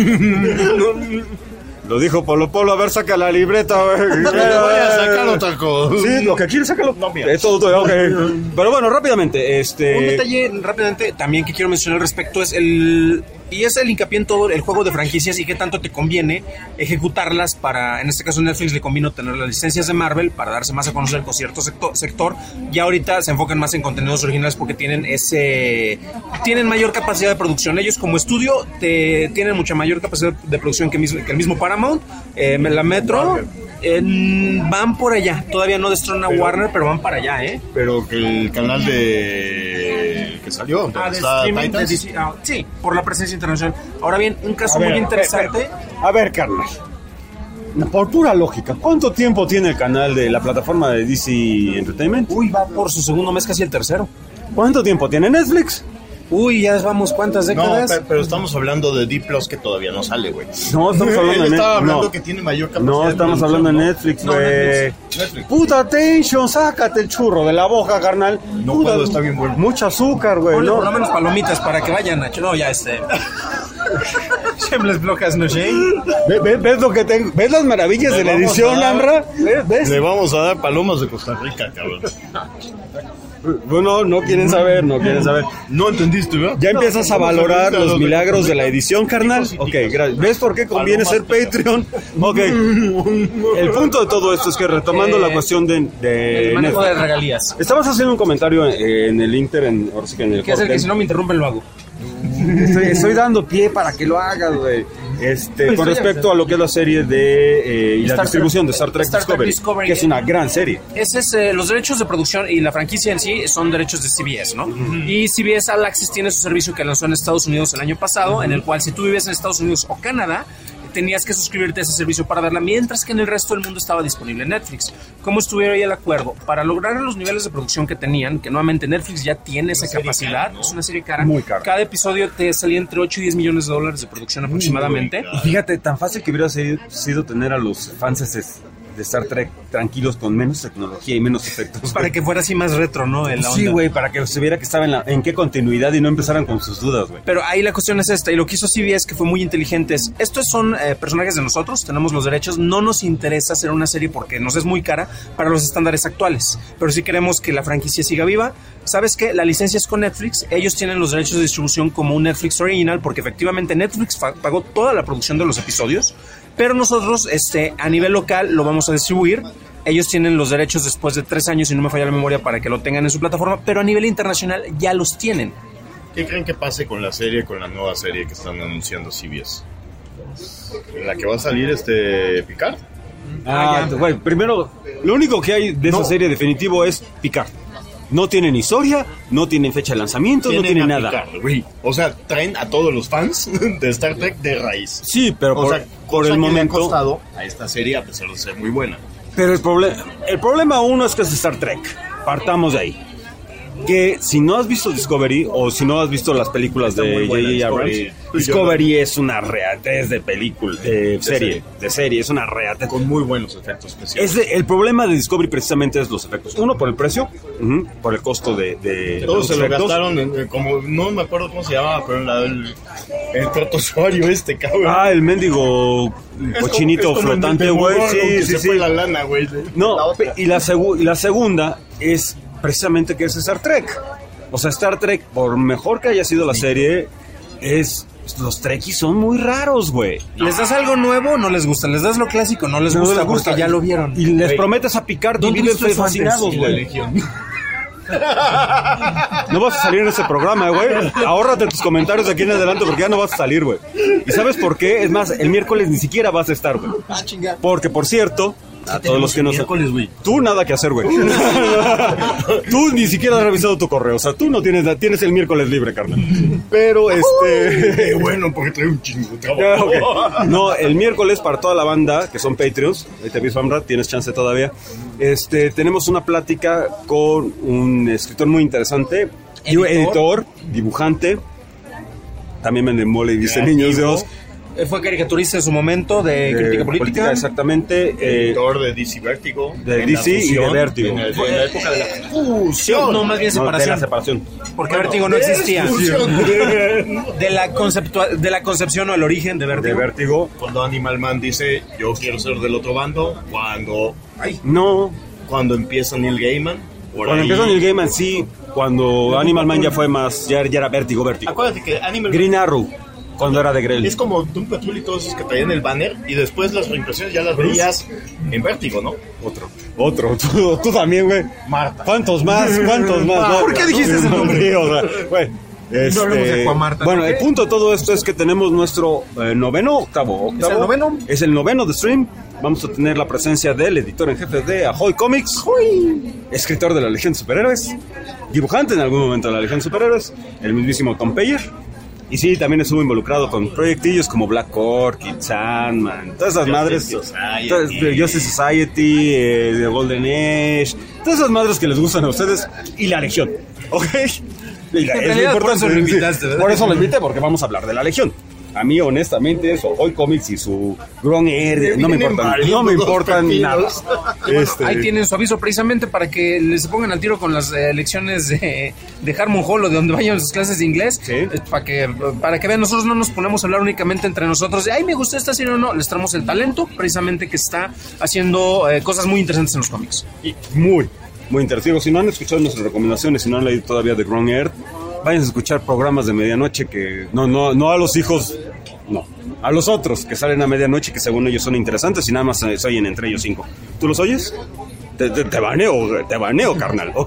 Lo dijo Polo Polo, a ver, saca la libreta, güey. No te voy a sacar otra cosa. Sí, lo que quieres, sácalo. No, mira. Es todo, todo, ok. Pero bueno, rápidamente, este... Un detalle rápidamente también que quiero mencionar al respecto es el... Y es el hincapié en todo el juego de franquicias y qué tanto te conviene ejecutarlas para, en este caso Netflix le convino tener las licencias de Marvel para darse más a conocer con cierto sector, sector. Y ahorita se enfocan más en contenidos originales porque tienen ese, tienen mayor capacidad de producción. Ellos como estudio te, tienen mucha mayor capacidad de producción que, mismo, que el mismo Paramount, eh, la Metro. Eh, van por allá, todavía no destrona pero, Warner, pero van para allá, ¿eh? Pero que el canal de que salió, ah, de streaming de D C, ah, sí, por la presencia internacional. Ahora bien, un caso ver, muy interesante. A ver, a ver, Carlos, por pura lógica, ¿cuánto tiempo tiene el canal de la plataforma de D C Entertainment? Uy, va por su segundo mes, casi el tercero. ¿Cuánto tiempo tiene Netflix? Uy, ya vamos, ¿cuántas décadas? No, pero, pero estamos hablando de D Plus que todavía no sale, güey. No, estamos hablando de Netflix. estaba hablando no. que tiene mayor capacidad. No, estamos de hablando de Netflix, güey. No, Netflix. Netflix. Puta, attention, sácate el churro de la boca, carnal. No Puta, puedo, está bien bueno. Mucho azúcar, güey. Ponle ¿no? por lo menos palomitas para que vayan, Nacho. No, ya este... Shameless blojas, ¿no, Shane? ¿Ves, ves lo que tengo? ¿Ves las maravillas Le de la edición, dar, Amra? ¿Ves? Le vamos a dar palomas de Costa Rica, cabrón. Bueno, no quieren saber, no quieren saber. No entendiste, ¿verdad? Ya empiezas a valorar los milagros de la edición, carnal. Ok, gracias. ¿Ves por qué conviene ser Patreon? Ok. El punto de todo esto es que retomando eh, la cuestión de, de el manejo de regalías. Estabas haciendo un comentario en, en el Inter, en, ahora sí que en el ¿Qué es el que si no me interrumpen lo hago? Estoy, estoy dando pie para que lo hagas, güey. Este, Pues con ya, respecto ya. a lo que es la serie de eh, y la Star distribución Trek- de Star Trek, Star Trek Discovery, Discovery. que es una gran serie. Ese es, eh, los derechos de producción y la franquicia en sí son derechos de C B S, ¿no? Y C B S All Access tiene su servicio que lanzó en Estados Unidos el año pasado, en el cual si tú vives en Estados Unidos o Canadá, tenías que suscribirte a ese servicio para verla, mientras que en el resto del mundo estaba disponible en Netflix. ¿Cómo estuviera ahí el acuerdo? Para lograr los niveles de producción que tenían, que nuevamente Netflix ya tiene esa capacidad, es una serie cara. Muy cara. Cada episodio te salía entre ocho y diez millones de dólares de producción aproximadamente. Y fíjate, tan fácil que hubiera sido, sido tener a los fans de Star Trek tranquilos con menos tecnología y menos efectos. Para que fuera así más retro, ¿no? En la Sí, onda. güey, para que se viera que estaba en, la, en qué continuidad y no empezaran con sus dudas, güey. Pero ahí la cuestión es esta, y lo que hizo C B S que fue muy inteligente es, estos son eh, personajes de nosotros, tenemos los derechos, no nos interesa hacer una serie porque nos es muy cara para los estándares actuales, pero si queremos que la franquicia siga viva, ¿sabes qué? La licencia es con Netflix, ellos tienen los derechos de distribución como un Netflix original, porque efectivamente Netflix fa- pagó toda la producción de los episodios, pero nosotros este, a nivel local lo vamos a distribuir. Ellos tienen los derechos después de tres años, si no me falla la memoria, para que lo tengan en su plataforma, pero a nivel internacional ya los tienen. ¿Qué creen que pase con la serie, con la nueva serie que están anunciando C B S? ¿En la que va a salir este Picard? Ah, güey, primero, lo único que hay de esa No. serie definitivo es Picard. No tienen historia, no tienen fecha de lanzamiento, no tienen a nada. Picard, güey. O sea, traen a todos los fans de Star Trek de raíz. Sí, pero O por, sea, por cosa el que le ha momento... costado a esta serie, a pesar de ser muy buena. Pero el, proble- el problema uno es que es Star Trek. Partamos de ahí. Que si no has visto Discovery o si no has visto las películas Está de muy buena J J Abrams, Discovery. Discovery es una reatez de película, de, serie, serie. de serie, es una reatez. Con muy buenos efectos especiales. Es de- el problema de Discovery precisamente es los efectos. Uno, por el precio, ujú, por el costo de, de Todos los se lo efectos. gastaron en, en como, no me acuerdo cómo se llamaba, pero en la, el, el protozoario este, cabrón. Ah, el mendigo Es cochinito como- es como el flotante, del güey. Demogorgon, Sí, que sí, se sí. fue la lana, güey. No, La otra. pe- y la, segu- y la segunda es precisamente que es Star Trek. O sea, Star Trek, por mejor que haya sido la serie, es... Los Trekkies son muy raros, güey. ¿Les das algo nuevo? No les gusta. ¿Les das lo clásico? No les No gusta les gusta. porque ya lo vieron. Y les Güey. prometes a Picard y ¿Dónde viven viste eso fascinados, antes? Y la güey. Legión. No vas a salir en ese programa, güey. Ahórrate tus comentarios de aquí en adelante porque ya no vas a salir, güey. ¿Y sabes por qué? Es más, el miércoles ni siquiera vas a estar, güey. Porque, por cierto, a todos los que nos... Tú nada que hacer, güey. Tú ni siquiera has revisado tu correo. O sea, tú no tienes, tienes el miércoles libre, carnal. Pero, este... Qué bueno, porque trae un chingo de Ya, trabajo. ok. No, el miércoles para toda la banda que son Patreons, ahí te aviso, Amra, tienes chance todavía. Este, tenemos una plática con un escritor muy interesante, Editor. editor, dibujante, también vende mole y dice Creativo. Niños de Oz. Eh, Fue caricaturista en su momento de, de crítica política. Exactamente. eh, Editor de D C Vertigo. de en D la C y de fusión, Vertigo. En, el- en la época de la fusión. No, más bien no, de separación. la separación. Porque Vértigo no existía. Fusión. De la, conceptua- de la concepción o el origen de De Vértigo. Vértigo. Cuando Animal Man dice, yo quiero ser del otro bando, cuando, ay, No. cuando empieza Neil Gaiman. Por Cuando ahí. empezó Neil Gaiman, sí. Cuando Animal Man ya fue más, ya, ya era Vértigo, Vértigo. Acuérdate que Animal Green Arrow, cuando era de Grell. es como Doom Patrol y todos esos que traían el banner y después las reimpresiones ya las veías en Vértigo, ¿no? Otro. Otro. Tú, tú también, güey. Marta. ¿Cuántos más? ¿Cuántos más? ¿Por qué dijiste ese nombre? Sí, o sea, güey, este, hablemos de Juan Marta, bueno, ¿no? el punto de todo esto es que tenemos nuestro eh, noveno, octavo, octavo. ¿Es el noveno? Es el noveno de stream. Vamos a tener la presencia del editor en jefe de Ahoy Comics, escritor de la Legión de Superhéroes, dibujante en algún momento de la Legión de Superhéroes, el mismísimo Tom Payer. Y sí, también estuvo involucrado con proyectillos como Black Orchid, Sandman, todas esas madres. Society. todas- de Justice Society, eh, de Golden Age, todas esas madres que les gustan a ustedes y la Legión, ¿ok? Y la- En es realidad, muy por importante, eso lo sí. invitaste, ¿verdad? Por eso lo invité, porque vamos a hablar de la Legión. A mí, honestamente, eso, Hoy Comics y su Grown Air, no me Vienen importan, valiendo no me dos importan pepinos. nada. Bueno, Este, ahí tienen su aviso precisamente para que les se pongan al tiro con las eh, lecciones de, de Harmon Hall o de donde vayan sus clases de inglés. Sí. Eh, para que para que vean, nosotros no nos ponemos a hablar únicamente entre nosotros de, ay, me gustó esta serie o no. Les traemos el talento precisamente que está haciendo eh, cosas muy interesantes en los cómics. y muy, muy interesante. Si no han escuchado nuestras recomendaciones, si no han leído todavía The Grown Earth, vayan a escuchar programas de medianoche que no, no, no a los hijos, no, a los otros que salen a medianoche que según ellos son interesantes y nada más se, se oyen entre ellos cinco. ¿Tú los oyes? Te, te, te baneo, te baneo, carnal. Ok,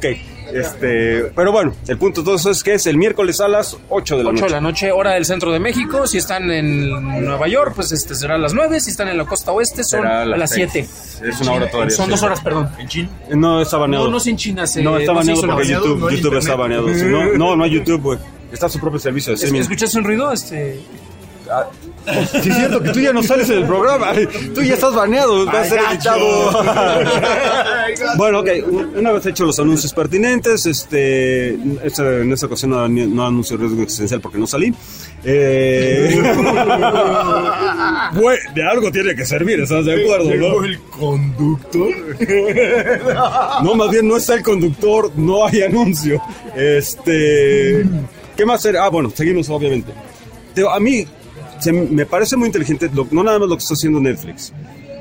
Este, pero bueno, el punto de todo eso es que es el miércoles a las ocho de la ocho noche. de la noche, hora del centro de México. Si están en Nueva York, pues este será a las nueve. Si están en la costa oeste, son Será a las seis. siete. Es una hora todavía. Son sí. dos horas, perdón. ¿En China? No, está baneado. No, no sin China. Se, No, está no se baneado hizo la porque baneado, YouTube, no hay YouTube está internet. baneado. Sí, no, no, no hay YouTube, güey. Está su propio servicio de Es- streaming. ¿Escuchaste un ruido? Este... Sí, es cierto que tú ya no sales en el programa. Tú ya estás baneado, vas a ser editado. Bueno, ok, una vez hecho los anuncios pertinentes, este, esta- en esta ocasión no, no anuncio riesgo existencial porque no salí. Eh, Güey, de algo tiene que servir, ¿estás de acuerdo, no? el conductor. No, más bien no está el conductor, no hay anuncio. Este, ¿qué más era? Ah, bueno, seguimos obviamente. Te- A mí se, me parece muy inteligente, lo- no nada más lo que está haciendo Netflix,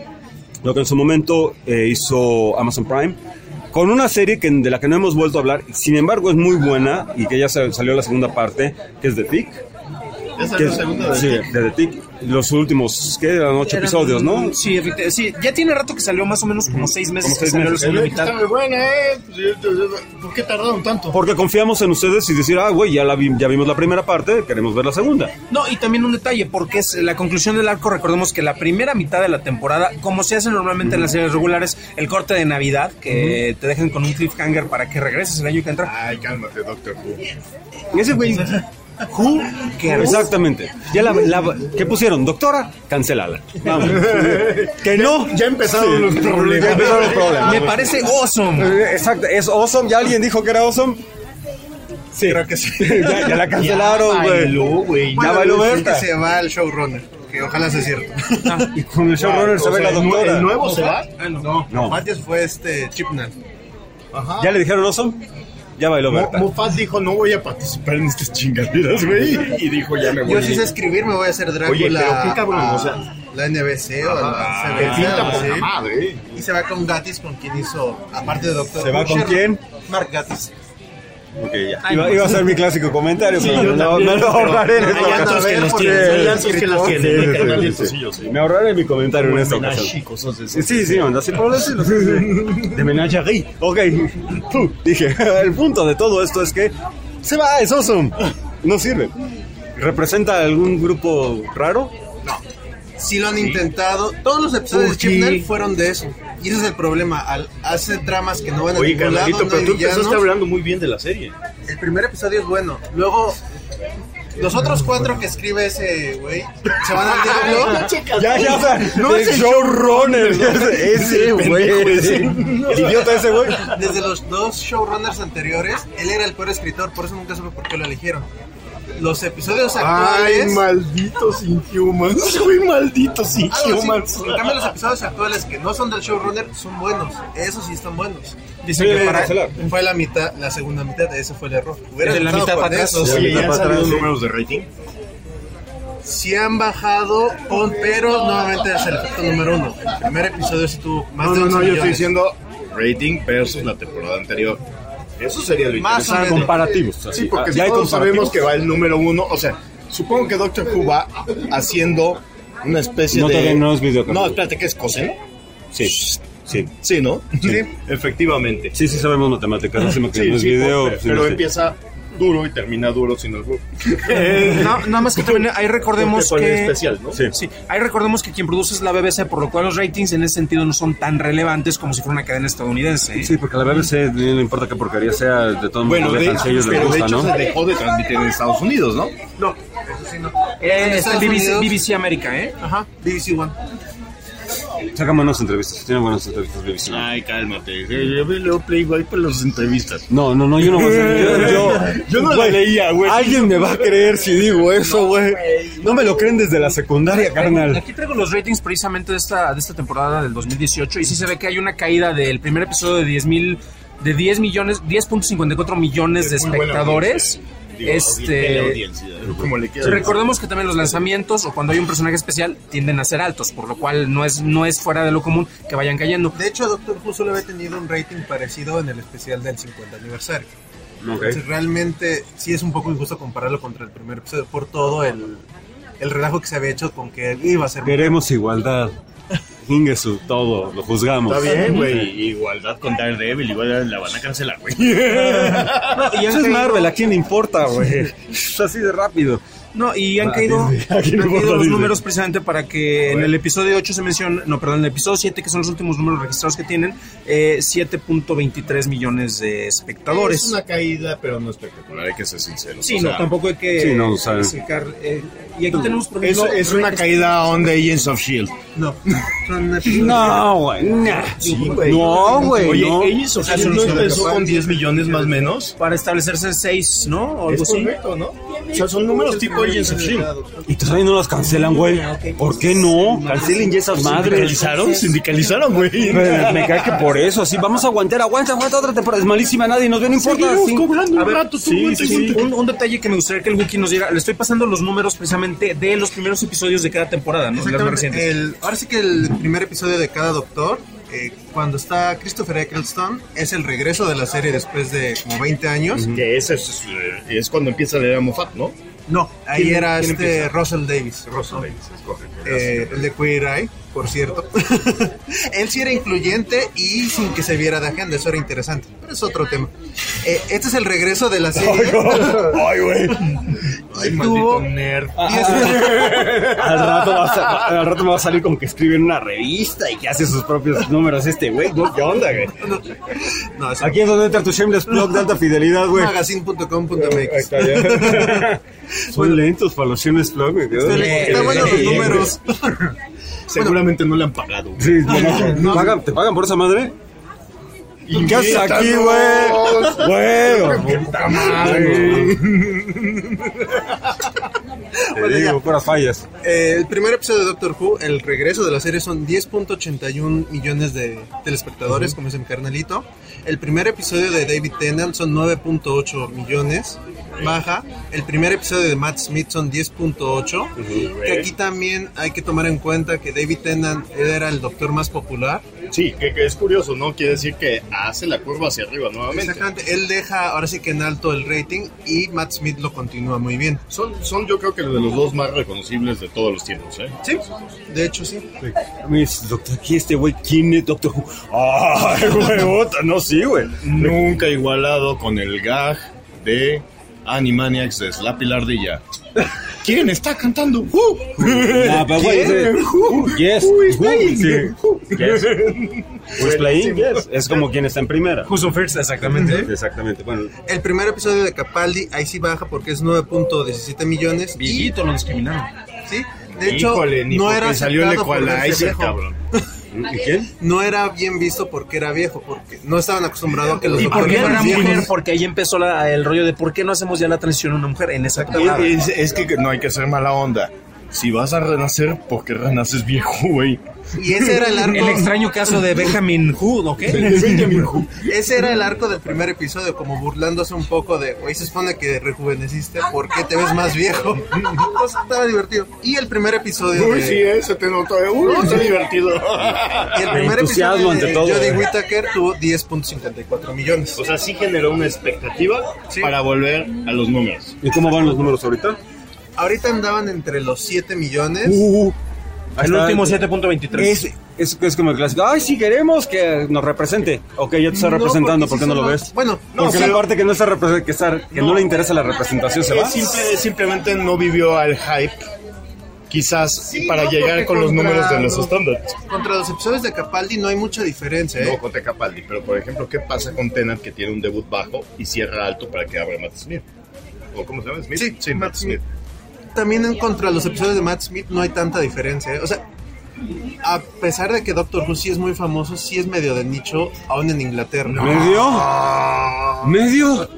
lo que en su momento eh, hizo Amazon Prime, con una serie que, de la que no hemos vuelto a hablar, sin embargo es muy buena y que ya se- salió la segunda parte, que es The Tick. Esa Que es la es- segunda de sí, Tick. de The Tick. Los últimos, ¿qué? Eran ocho Eran- episodios, ¿no? Sí, efectivamente. Sí, ya tiene rato que salió, más o menos como seis meses. Como seis que salió meses. la segunda Oye, que mitad. está muy buena, ¿eh? Pues, yo- yo- yo- ¿Por qué tardaron tanto? Porque confiamos en ustedes y decir, ah, güey, ya, la vi- ya vimos la primera parte, queremos ver la segunda. No, y también un detalle, porque es la conclusión del arco. Recordemos que la primera mitad de la temporada, como se hace normalmente en las series regulares, el corte de Navidad, que te dejan con un cliffhanger para que regreses el año que entra. Ay, cálmate, Doctor Who. Ese güey. Who cares? Exactamente. Ya la, la- ¿qué pusieron? Doctora, cancelala. Vamos. Que no. Ya empezaron los problemas. Ya empezaron los problemas. Me parece awesome. Eh, Exacto, es awesome. ¿Ya alguien dijo que era awesome? Sí. Creo que sí. ya, ya la cancelaron, güey. bailó, güey. Ya Bueno, bailó es Berta. que se va al showrunner, que ojalá sea cierto. Y con el showrunner se O ve sea, la ¿el nue- doctora. ¿El nuevo se va? Ah, no. No. Matias fue este Chipman. Ajá. ¿Ya le dijeron awesome? Ya bailó Mo- Berta. Moffat dijo, no voy a participar en estas chingaderas, güey. Y dijo, ya me voy. Yo sí sé escribir, me voy a hacer Drácula. Oye, pero qué cabrón, a o sea. la N B C o a Ah, la que C B C, pinta algo poca así. madre. Y se va con Gatiss, con quien hizo, aparte de Doctor ¿Se va Who, con Sherlock. quién? Mark Gatiss. Ok, ya. Iba, iba a ser mi clásico comentario, pero yo me lo, también, me lo pero ahorraré en hay esta otros ocasión. que los Sí, tienen, hay sí, otros que las sí, tienen, sí, hay sí, canales, sí, sí, yo sé. Me ahorraré mi comentario en esta Menage ocasión. y cosas de Sí, esas. sí, sí, anda, así por decirlo. Sí, sí. De menagerie. Ok. Tú, dije, el punto de todo esto es que se va, es awesome. No sirve. ¿Representa algún grupo raro? Sí lo han intentado. Todos los episodios de Chibnall fueron de eso. Y ese es el problema. Al, hace tramas que no van a Oye, ningún lado, carnalito, no pero hay tú empezaste villanos. hablando muy bien de la serie. El primer episodio es bueno. Luego, los otros cuatro que escribe ese güey se van al diablo. Ya, ya, o sea, No el es el showrunner. Ese, güey. El idiota ese, güey. Desde los dos showrunners anteriores, él era el peor escritor, por eso nunca supe por qué lo eligieron. Los episodios Ay, actuales. malditos Inhumans, güey, malditos Algo así. Inhumans. En cambio, los episodios actuales que no son del showrunner son buenos. Esos sí están buenos. Dicen Sí, que para... cancelar. Fue la mitad, la segunda mitad, ese fue el error. Hubiera De la empezado mitad con para atrás. esos. Oye, ¿ya han para salido atrás, sí. números de rating? Sí han bajado, con, pero nuevamente es el efecto número uno. El primer episodio sí tuvo más No, de no, once no, yo estoy millones. diciendo rating versus la temporada anterior. Eso sería lo Más o interesante. menos. Comparativos. así. Sí, porque ya hay todos comparativos. sabemos que va el número uno. O sea, supongo que Doctor Who va haciendo una especie No, de... todavía no es video. No, espérate, ¿qué es coseno? Sí, sí. Sí, ¿no? Sí. Efectivamente. Sí, sí sabemos matemáticas. No, se me Sí, no es sí, video. pero, sí, pero no sé. empieza duro y termina duro sin el grupo. Eh, no, nada más que también ahí recordemos Porque fue que... especial, ¿no? Sí. Sí, ahí recordemos que quien produce es la B B C, por lo cual los ratings en ese sentido no son tan relevantes como si fuera una cadena estadounidense. ¿eh? Sí, porque a la B B C no le importa qué porquería sea, de todos Bueno, modos de, dejan, si a ellos les pero de gusta, hecho ¿no? se dejó de transmitir en Estados Unidos, ¿no? No, eso sí no. Eh, En es Estados el B B C, Unidos- B B C América, ¿eh? Ajá, B B C One. Sacan buenas entrevistas, tienen buenas entrevistas B B C. Ay, cálmate. Yo leo Playboy por las entrevistas. No, no, no, yo no voy a hacer. Yo, yo, Yo no la güey, leía, güey. Alguien me va a creer si digo eso, güey. No me lo creen desde la secundaria, carnal. Aquí traigo los ratings precisamente de esta, de esta temporada del dos mil dieciocho y sí se ve que hay una caída del primer episodio de diez mil, de diez millones, diez punto cincuenta y cuatro millones de Es muy buena espectadores. Digo, Este, teleaudiencia, como le quieras recordemos que también los lanzamientos o cuando hay un personaje especial tienden a ser altos, por lo cual no es, no es fuera de lo común que vayan cayendo. De hecho, Doctor Who solo había tenido un rating parecido en el especial del cincuenta aniversario. Ok. Entonces, realmente sí es un poco injusto compararlo contra el primer episodio por todo el, el relajo que se había hecho con que iba a ser... Queremos igualdad. Hingesu, todo, lo juzgamos. Está bien, güey. Igualdad con Daredevil, igual la van a cancelar, güey. No, y Eso es Marvel, ¿a quién le importa, güey? Es así de rápido. No, y han Ah, caído, Disney. han Aquí no caído importa los Disney. números precisamente para que en el episodio ocho se menciona, no, perdón, en el episodio siete, que son los últimos números registrados que tienen, eh, siete punto veintitrés millones de espectadores. Es una caída, pero no espectacular, hay que ser sinceros. Sí, o no, sea, tampoco hay que Sí, no, o sea, sacar, eh, y aquí tenemos, por Es, ejemplo, es una caída on the Agents of Shield. No, son episodios. No, güey, nah. Sí, güey. No, güey, Oye, no. Agents of O sea, Shield no son- empezó son- con diez millones más o menos. para establecerse seis, ¿no? O algo Es así. correcto, ¿no? O sea, son números tipo Agents of Shield. Y todavía no las cancelan, güey. ¿Por qué no? Cancelen ya esas madres. ¿Sindicalizaron? Sindicalizaron, güey. Me, me cae que por eso, así vamos a aguantar, aguanta, aguanta otra temporada. Es malísima, nadie nos ve, no importa. Seguimos sí. cobrando A un ver, rato. sí, tú, güey, sí, te- sí. Un, un detalle que me gustaría que el Wookiee nos diga. Le estoy pasando los números precisamente de los primeros episodios de cada temporada, ¿no? Las más Exactamente. recientes. El, ahora sí que el primer episodio de cada Doctor, eh, cuando está Christopher Eccleston, es el regreso de la serie después de como veinte años. Que ese es, eh, es cuando empieza a leer a Moffat, ¿no? No, ahí ¿Quién- era quién este empieza? Russell Davis. Russell Davis, es correcto. Eh, el de Queer Eye, por cierto. Él sí era incluyente y sin que se viera de agenda, eso era interesante. Pero es otro tema. Eh, este es el regreso de la serie. Ay, güey. Ay, Y maldito tuvo- nerd. Al rato, va a, sa- al rato me va a salir como que escribe en una revista y que hace sus propios números este güey. ¿No? ¿Qué onda, güey? No, es Aquí es donde entra tu shameless plug de alta fidelidad, güey. magazine punto com punto m x. Son lentos para los shameless plug, güey. Está bueno los números. Seguramente no le han pagado. Sí, no, no, ¿pagan- ¿te pagan por esa madre? ¿Y qué haces aquí, güey? Güey, ¡Puta madre! te digo, puras fallas. Eh, el primer episodio de Doctor Who, el regreso de la serie, son diez punto ochenta y uno millones de telespectadores, como dice mi carnalito. El primer episodio de David Tennant son nueve punto ocho millones, baja. El primer episodio de Matt Smith son diez punto ocho. Que aquí también hay que tomar en cuenta que David Tennant era el doctor más popular. Sí, que, que es curioso, ¿no? Quiere decir que hace la curva hacia arriba nuevamente. Exactamente, él deja ahora sí que en alto el rating y Matt Smith lo continúa muy bien. Son, son yo creo que de los dos más reconocibles de todos los tiempos, ¿eh? Sí, de hecho sí. Mis, doctor, aquí este güey, ¿quién es Doctor Who? Ay, güey, otra, no, sí, güey. Nunca igualado con el gag de Animaniacs de Slappy la Ardilla. ¿Quién está cantando? Who? No, pero güey, ¿Quién? ese- Who? Yes, Who is who, playing? sí. Who? Yes. Who's playing? Yes. Es como quien está en primera. Who's on first, exactamente. Exactamente, bueno. El primer episodio de Capaldi, ahí sí baja porque es nueve punto diecisiete millones. Y, Viejito, lo discriminaron. sí, de hecho, Híjole, ni no porque era salió el aceptado por verse Equalizer, viejo. cabrón. ¿Y quién? No era bien visto porque era viejo, porque no estaban acostumbrados a que los ¿Y por doctores qué no era fueran mujer? viejos. Porque ahí empezó la- el rollo de por qué no hacemos ya la transición a una mujer en esa temporada. Es, es que no hay que ser mala onda. Si vas a renacer, ¿por qué renaces viejo, güey? Y ese era el arco. El extraño caso de Benjamin Hood, ¿o qué? Ese era el arco del primer episodio, como burlándose un poco de, güey, se supone que rejuveneciste, ¿por qué te ves más viejo? Pues, estaba divertido. Y el primer episodio Uy, de... sí, ese te notó. Uy, está divertido. Y el primer Entusiasmo episodio ante de todo. Jodie Whittaker tuvo diez punto cincuenta y cuatro millones. O sea, sí generó una expectativa Sí. para volver a los números. ¿Y cómo van los números ahorita? Ahorita andaban entre los siete millones. Uh, ahí El está. último siete punto veintitrés. Es, es, es como el clásico. Ay, sí queremos que nos represente. Ok, ya te está No, representando, porque ¿por qué sí no lo son ves? más- Bueno, no, Porque sí. la parte que no está repre- que, está, que no. No. le interesa la representación se va. Es simple- simplemente no vivió al hype, quizás, Sí, para no, llegar porque con los contra números de los los- estándares. Contra los episodios de Capaldi no hay mucha diferencia, ¿eh? No, con Capaldi, pero por ejemplo, ¿qué pasa con Tennant que tiene un debut bajo y cierra alto para que abra Matt Smith? ¿O cómo se llama? ¿Smith? Sí, Matt Smith. También en contra los episodios de Matt Smith no hay tanta diferencia, ¿eh? O sea, a pesar de que Doctor Who sí es muy famoso, sí es medio de nicho, aún en Inglaterra. ¿Medio? ¿Medio?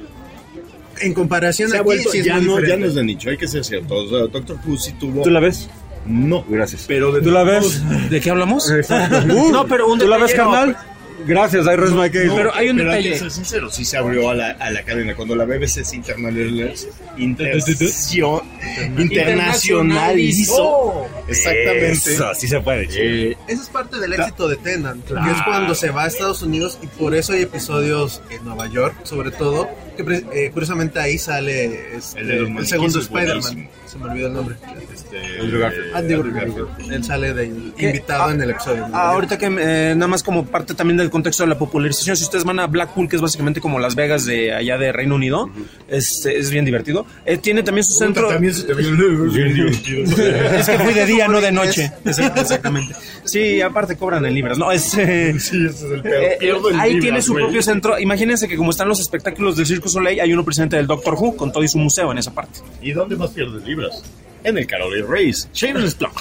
En comparación Se ha aquí, vuelto, sí es ya, muy no, ya diferente. no es de nicho, hay que ser cierto. O sea, Doctor Who sí tuvo... ¿Tú la ves? No, Gracias. pero de ¿Tú la ves? ¿De qué hablamos? Exacto. No, pero un ¿Tú la ves, detalle, no, carnal? Gracias, I rest my case. No, pero hay un pero detalle. Hay que ser sincero, sí se abrió a la, a la cadena. Cuando la B B C se internacionalizó, internacio- internacionalizó. Exactamente. Eso, sí se puede. Eh, Ese es parte del éxito de Tennant, que es cuando se va a Estados Unidos y por eso hay episodios en Nueva York, sobre todo, que pre- eh, curiosamente ahí sale este, El de los el, maniquíes segundo es Spider-Man. buenísimo. Se me olvidó el nombre. este, Andrew Garfield. Andrew Andrew Garfield. Garfield. Él sale de in- ¿Qué? invitado Ah, en el episodio. ¿no? Ah, ahorita que eh, nada más como parte también del contexto de la popularización, si ustedes van a Blackpool, que es básicamente como Las Vegas de allá de Reino Unido, es, es bien divertido. Eh, tiene también su centro. También se te vio bien divertido. Es que fui de día, no de noche. Exactamente. Sí, aparte cobran en libras. No, es. eh, Sí, ese es el peor. eh, Pierdo en ahí libras, tiene su güey. propio centro. Imagínense que como están los espectáculos del Cirque du Soleil, hay uno presente del Doctor Who con todo y su museo en esa parte. ¿Y dónde más pierdes libras? En el Carolina Race. Shameless plug.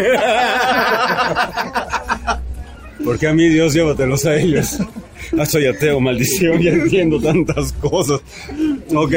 Porque a mí, Dios, llévatelos a ellos. Ah, soy ateo, maldición, ya entiendo tantas cosas. Ok.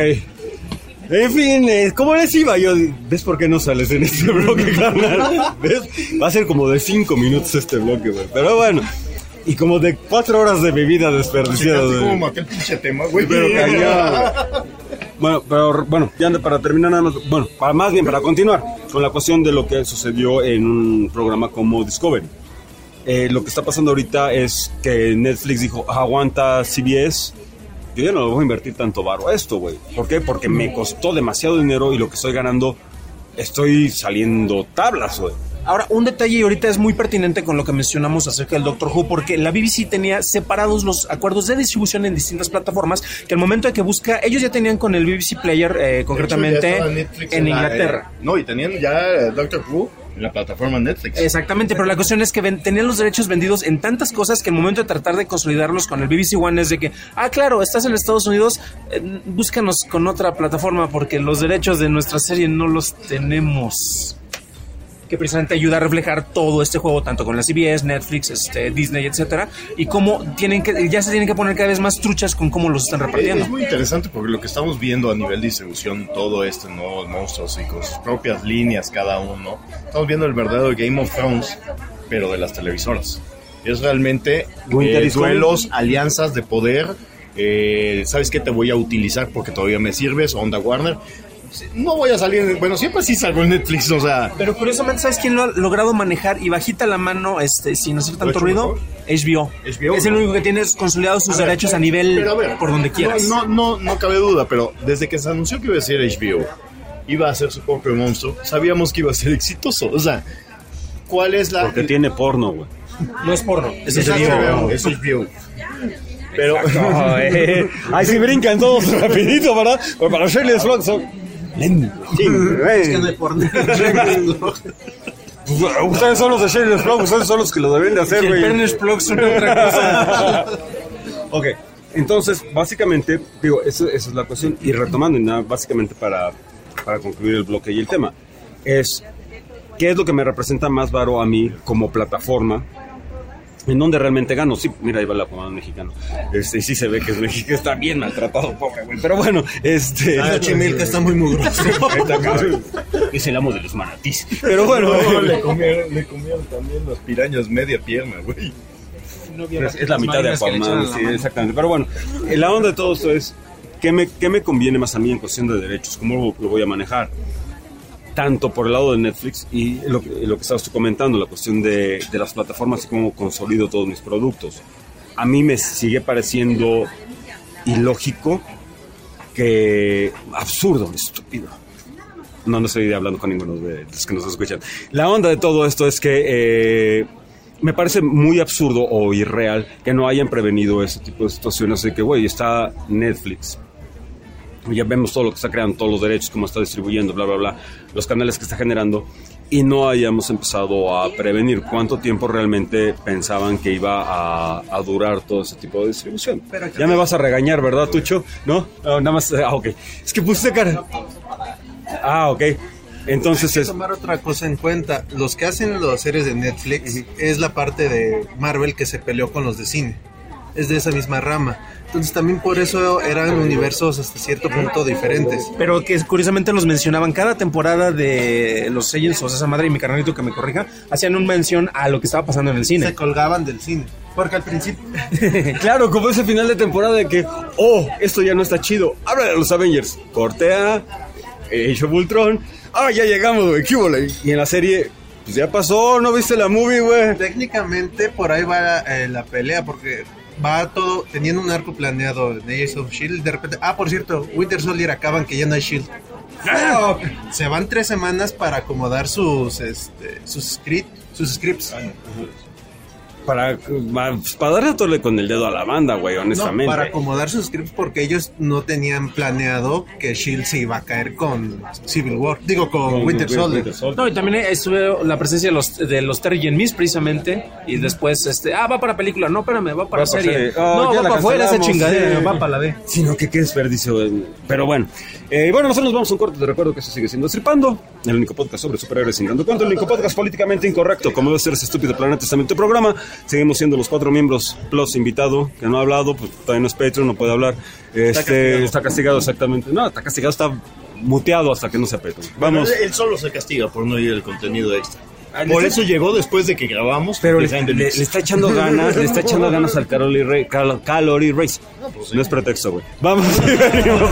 En fin, eh, ¿cómo les iba? Yo, ¿ves por qué no sales en este bloque, carnal? ¿Ves? Va a ser como de cinco minutos este bloque, güey. Pero bueno. Y como de cuatro horas de mi vida desperdiciada. Fíjate güey. cómo maté el pinche tema, güey. Pero callado, güey. Bueno, pero bueno, ya para terminar nada más, bueno, para más bien para continuar con la cuestión de lo que sucedió en un programa como Discovery. Eh, lo que está pasando ahorita es que Netflix dijo, aguanta C B S, yo ya no le voy a invertir tanto varo a esto, güey. ¿Por qué? Porque me costó demasiado dinero y lo que estoy ganando, estoy saliendo tablas, güey. Ahora, un detalle y ahorita es muy pertinente con lo que mencionamos acerca del Doctor Who, porque la B B C tenía separados los acuerdos de distribución en distintas plataformas, que al momento de que busca, ellos ya tenían con el B B C Player, eh, concretamente Ya estaba Netflix en la- Inglaterra. eh, no, y tenían ya Doctor Who en la plataforma Netflix. Exactamente, pero la cuestión es que ven- tenían los derechos vendidos en tantas cosas que el momento de tratar de consolidarlos con el B B C One es de que, ah, claro, estás en Estados Unidos, eh, búscanos con otra plataforma porque los derechos de nuestra serie no los tenemos. Que precisamente ayuda a reflejar todo este juego, tanto con la C B S, Netflix, este, Disney, etcétera, y cómo tienen que, ya se tienen que poner cada vez más truchas con cómo los están repartiendo. Es muy interesante porque lo que estamos viendo a nivel de distribución, todo este nuevos monstruos y con sus propias líneas cada uno, estamos viendo el verdadero Game of Thrones, pero de las televisoras. Es realmente Winter eh, is coming. duelos, alianzas de poder. Eh, ¿Sabes qué te voy a utilizar porque todavía me sirves? Onda Warner. No voy a salir, en- bueno, siempre sí salgo en Netflix, o sea. Pero curiosamente, ¿sabes quién lo ha logrado manejar y bajita la mano este, sin hacer tanto hecho ruido? mejor? H B O. H B O, Es el ¿no? único que tiene consolidados sus A ver, derechos a pero nivel a ver, por donde quieras. No, no, no, no cabe duda, pero desde que se anunció que iba a ser H B O, iba a ser su propio monstruo, sabíamos que iba a ser exitoso. O sea, ¿cuál es la...? Porque tiene porno, güey. No es porno, es Es H B O. H B O, es H B O. Pero... Ahí sí brincan todos rapidito, ¿verdad? Pues para Shameless Vlogs son lentos. Sí, Es que no güey. hay porno. Ustedes son los de Shameless Vlogs, ustedes son los que lo deben de hacer, El güey. Pernes Plug es una otra cosa. Ok, entonces, básicamente, digo, eso, esa es la cuestión. Y retomando, y nada, básicamente para, para concluir el bloque y el tema, es, ¿qué es lo que me representa más varo a mí como plataforma? ¿En donde realmente gano? Sí, mira, ahí va la pomada mexicano. Este, y sí se ve que es México, está bien maltratado, pobre güey. Pero bueno, este... Ah, Chimilca está muy mugroso. Está cabrón. Es el amo de los manatís. Pero bueno, No, le comieron, le comieron también las pirañas media pierna, güey. es, es la mitad de Marinas que le echaron Aquaman, a la sí, mano. exactamente. Pero bueno, la onda de todo esto es, ¿qué me, qué me conviene más a mí en cuestión de derechos? ¿Cómo lo, lo voy a manejar? Tanto por el lado de Netflix y lo, que- lo que estabas tú comentando, la cuestión de, de las plataformas y cómo consolido todos mis productos. A mí me sigue pareciendo ilógico, que absurdo, estúpido. No, no estoy hablando con ninguno de los que nos escuchan. La onda de todo esto es que eh, me parece muy absurdo o irreal que no hayan prevenido ese tipo de situaciones de que, güey, está Netflix. Ya vemos todo lo que está creando, todos los derechos, cómo está distribuyendo, bla, bla, bla, los canales que está generando, y no hayamos empezado a prevenir cuánto tiempo realmente pensaban que iba a, a durar todo ese tipo de distribución. Ya me vas a regañar, ¿verdad, Tucho? ¿No? No, nada más, ah, ok. Es que puse cara. Ah, ok. Entonces Hay que es... tomar otra cosa en cuenta. Los que hacen las series de Netflix es la parte de Marvel que se peleó con los de cine. Es de esa misma rama. Entonces también por eso eran universos hasta cierto punto diferentes. Pero que curiosamente los mencionaban cada temporada de los Agents, o sea, esa madre y mi carnalito que me corrija, hacían una mención a lo que estaba pasando en el cine. Se colgaban del cine. Porque al principio... Claro, como ese final de temporada de que, oh, esto ya no está chido, háblale a los Avengers. Cortea, Age of Ultron, ah, ya llegamos, güey, ¿qué hubo? Y en la serie, pues ya pasó, ¿no viste la movie, güey? Técnicamente por ahí va eh, la pelea, porque va todo teniendo un arco planeado en Agents of S H I E L D. De repente, ah, por cierto, Winter Soldier acaban que ya no hay S H I E L D. Pero se van tres semanas para acomodar sus, este, sus, script, sus scripts. Para, para darle a tole con el dedo a la banda, güey, honestamente. No, para acomodar sus scripts porque ellos no tenían planeado que S H I E L D se iba a caer con Civil War. Digo, con, con Winter, Soldier. Winter Soldier. No, y también estuvo la presencia de los, de los Terry and Miss, precisamente. Y después, este, ah, va para película. No, espérame, va para va serie. serie. Oh, no, va para afuera esa chingadera, sí. Va para la B. Sino que qué desperdicio. Pero bueno. Eh, bueno, nosotros nos vamos a un corte. Te recuerdo que eso sigue siendo Destripando, el único podcast sobre superhéroes sin tanto cuento, el único podcast políticamente incorrecto, como debe ser ese estúpido Planeta Estamento programa. Seguimos siendo los cuatro miembros plus invitado, que no ha hablado, pues todavía no es Patreon, no puede hablar. Este, está, castigado. está castigado exactamente. No, está castigado, está muteado hasta que no sea Patreon. Vamos. Bueno, él solo se castiga por no ir el contenido extra. Por eso llegó después de que grabamos. Pero le, le, le está echando ganas, le está echando ganas al Calorie Race. Cal, Calorie Race. No, pues sí. No es pretexto, güey. Vamos y venimos.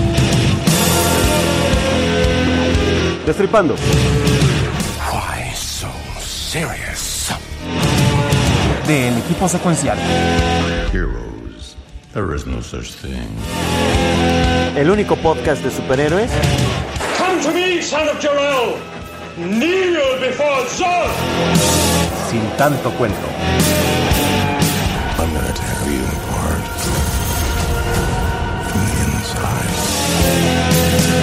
Destripando. Why serious. Del equipo secuencial. Heroes. There is no such thing. El único podcast de superhéroes. Come to me, son of Jor-El. Kneel before Zod. Sin tanto cuento. I'm gonna tear you apart from the inside.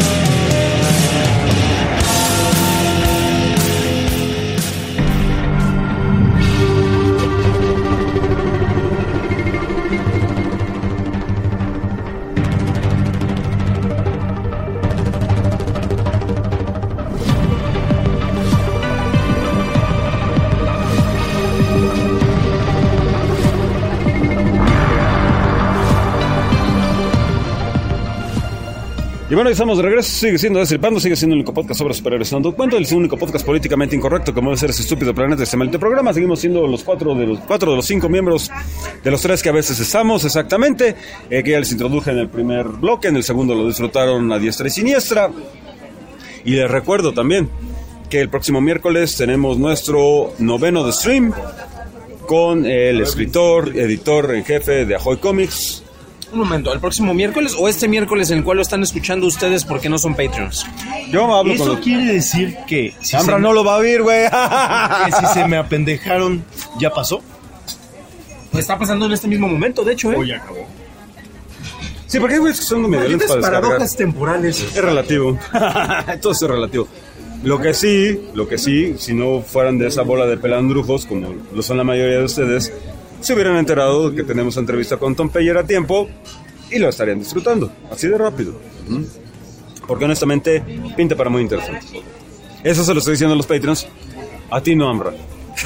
Y bueno, estamos de regreso, sigue siendo Destripando, sigue siendo el único podcast sobre superhéroes dando cuenta, el único podcast políticamente incorrecto como debe ser ese estúpido planeta de este maldito programa. Seguimos siendo los cuatro de los cuatro de los cinco miembros de los tres que a veces estamos, exactamente, eh, que ya les introduje en el primer bloque, en el segundo lo disfrutaron a diestra y siniestra. Y les recuerdo también que el próximo miércoles tenemos nuestro noveno de stream con el escritor, editor en jefe de Ahoy Comics. Un momento, ¿el próximo miércoles o este miércoles en el cual lo están escuchando ustedes porque no son Patreons? Yo hablo Eso con los... quiere decir que... Si Ambra no lo va a oír, güey. Que si se me apendejaron, ¿ya pasó? Pues está pasando en este mismo momento, de hecho, ¿eh? O ya acabó. Sí, porque hay güeyes que son medio lentos para descargar. Paradojas temporales. Es relativo. Todo es relativo. Lo que sí, lo que sí, si no fueran de esa bola de pelandrujos, como lo son la mayoría de ustedes, se hubieran enterado que tenemos entrevista con Tom Peyer a tiempo y lo estarían disfrutando, así de rápido. ¿Mm? Porque honestamente pinta para muy interesante. Eso se lo estoy diciendo a los Patreons, a ti no, Ambra.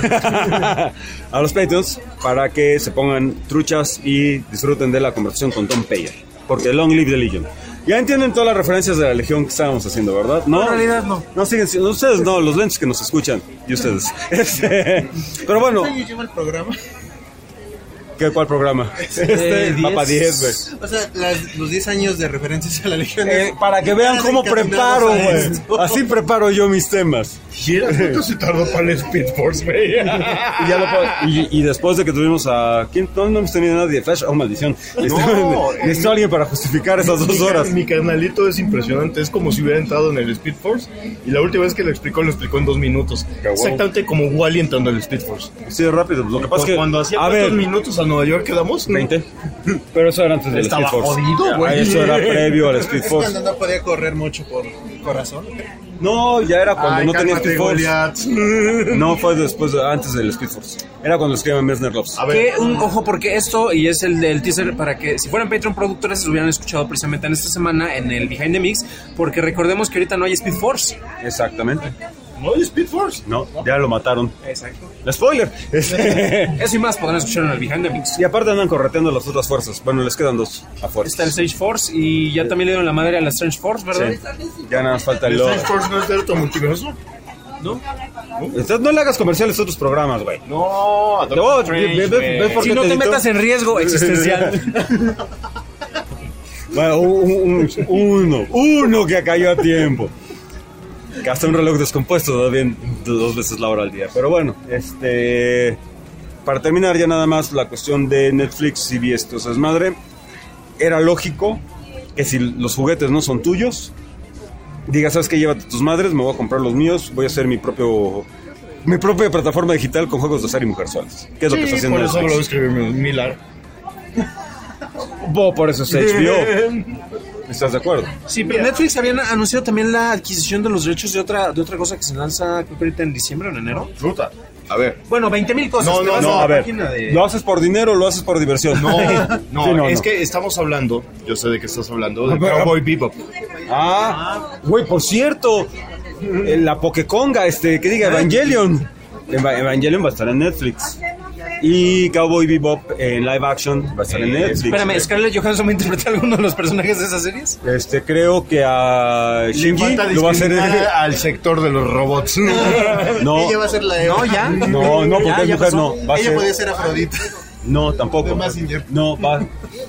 A los Patreons, para que se pongan truchas y disfruten de la conversación con Tom Peyer, porque long live the Legion. Ya entienden todas las referencias de la Legión que estábamos haciendo, ¿verdad? No, en realidad no. No siguen siendo ustedes, no, los lentes que nos escuchan y ustedes. Este, pero bueno. ¿Cuántos años lleva el programa? ¿Qué, ¿Cuál programa? Este, Eh, Mapa diez, güey. O sea, las, los diez años de referencias a la Legión. Eh, para que vean cómo preparo, güey. Así preparo yo mis temas. ¿Y era cuánto se tardó para el Speed Force, güey? Y, ya lo puedo- y, y después de que tuvimos a... ¿Quién? No, no hemos tenido nadie de Flash. Oh, maldición. Necesito, necesito alguien para justificar esas dos Mi- horas. Mi carnalito es impresionante. Es como si hubiera entrado en el Speed Force. Y la última vez que lo explicó, lo explicó en dos minutos. Exactamente como Wally entrando al Speed Force. Sí, rápido. Lo que pasa es que... Cuando hacía a cuántos ver, minutos a Nueva York quedamos. veinte. Pero eso era antes del Estaba Speed Force. jodido, güey. Ah, eso era previo al Speed Es Force. cuando no podía correr mucho por corazón. No, ya era cuando Ay, no tenía cálmate, Speed Force. Goliath. No, fue después, antes del Speed Force. Era cuando escribían Messner Loves. A ver. Que un ojo, porque esto, y es el del teaser para que si fueran Patreon productores, lo hubieran escuchado precisamente en esta semana en el Behind the Mix, porque recordemos que ahorita no hay Speed Force. Exactamente. No hay Speed Force. No, ya lo mataron. Exacto. Spoiler. Este, Eso y más podrán escuchar en el Behind the Mix. y aparte andan correteando las otras fuerzas. Bueno, les quedan dos afuera. Está el Sage Force y ya también le dieron la madre a la Strange Force, ¿verdad? Sí. Ya nada más falta el ¿El logo. Speed Force no es de otro multiverso? ¿No? Entonces no le hagas comerciales a otros programas, güey. No, No, Doctor ve- Strange, ve- ve- güey. ve por Si qué no te editó. metas en riesgo existencial. Bueno, un- un- uno, uno que cayó a tiempo. Que hasta un reloj descompuesto da bien dos veces la hora al día. Pero bueno, este... Para terminar ya nada más la cuestión de Netflix y vi esto. O sea, es madre. Era lógico que si los juguetes no son tuyos, digas, ¿sabes qué? Llévate tus madres, me voy a comprar los míos, voy a hacer mi propio... Mi propia plataforma digital con juegos de azar y mujerzuelas. ¿Qué es lo que está Sí, haciendo por eso lo Netflix? escribe Miller. Oh, por eso es H B O. ¿Estás de acuerdo? Sí, pero Netflix habían anunciado también la adquisición de los derechos de otra de otra cosa que se lanza, creo que ahorita en diciembre o en enero. Fruta. A ver. Bueno, veinte mil cosas. No, Te no, vas No, la a ver, página de- ¿lo haces por dinero o lo haces por diversión? No, no, Sí, no, es no. que estamos hablando, yo sé de qué estás hablando, de ver, Cowboy Bebop. Ah, güey, por cierto, eh, la Pokeconga, este, que diga Evangelion. Eva- Evangelion va a estar en Netflix. Y Cowboy Bebop en live action va a estar en Netflix. Espérame, ¿Scarlett Johansson va a interpretar alguno de los personajes de esas series? Este, creo que a Le Shinji falta lo va a hacer. discriminar al sector de los robots. No, Ella va a ser la Eva. No, ya. no, no, porque Ya, es ya mujer, pasó. no. Va a Ella ser. podía ser Afrodita. No, tampoco. De Mazinger. No, va.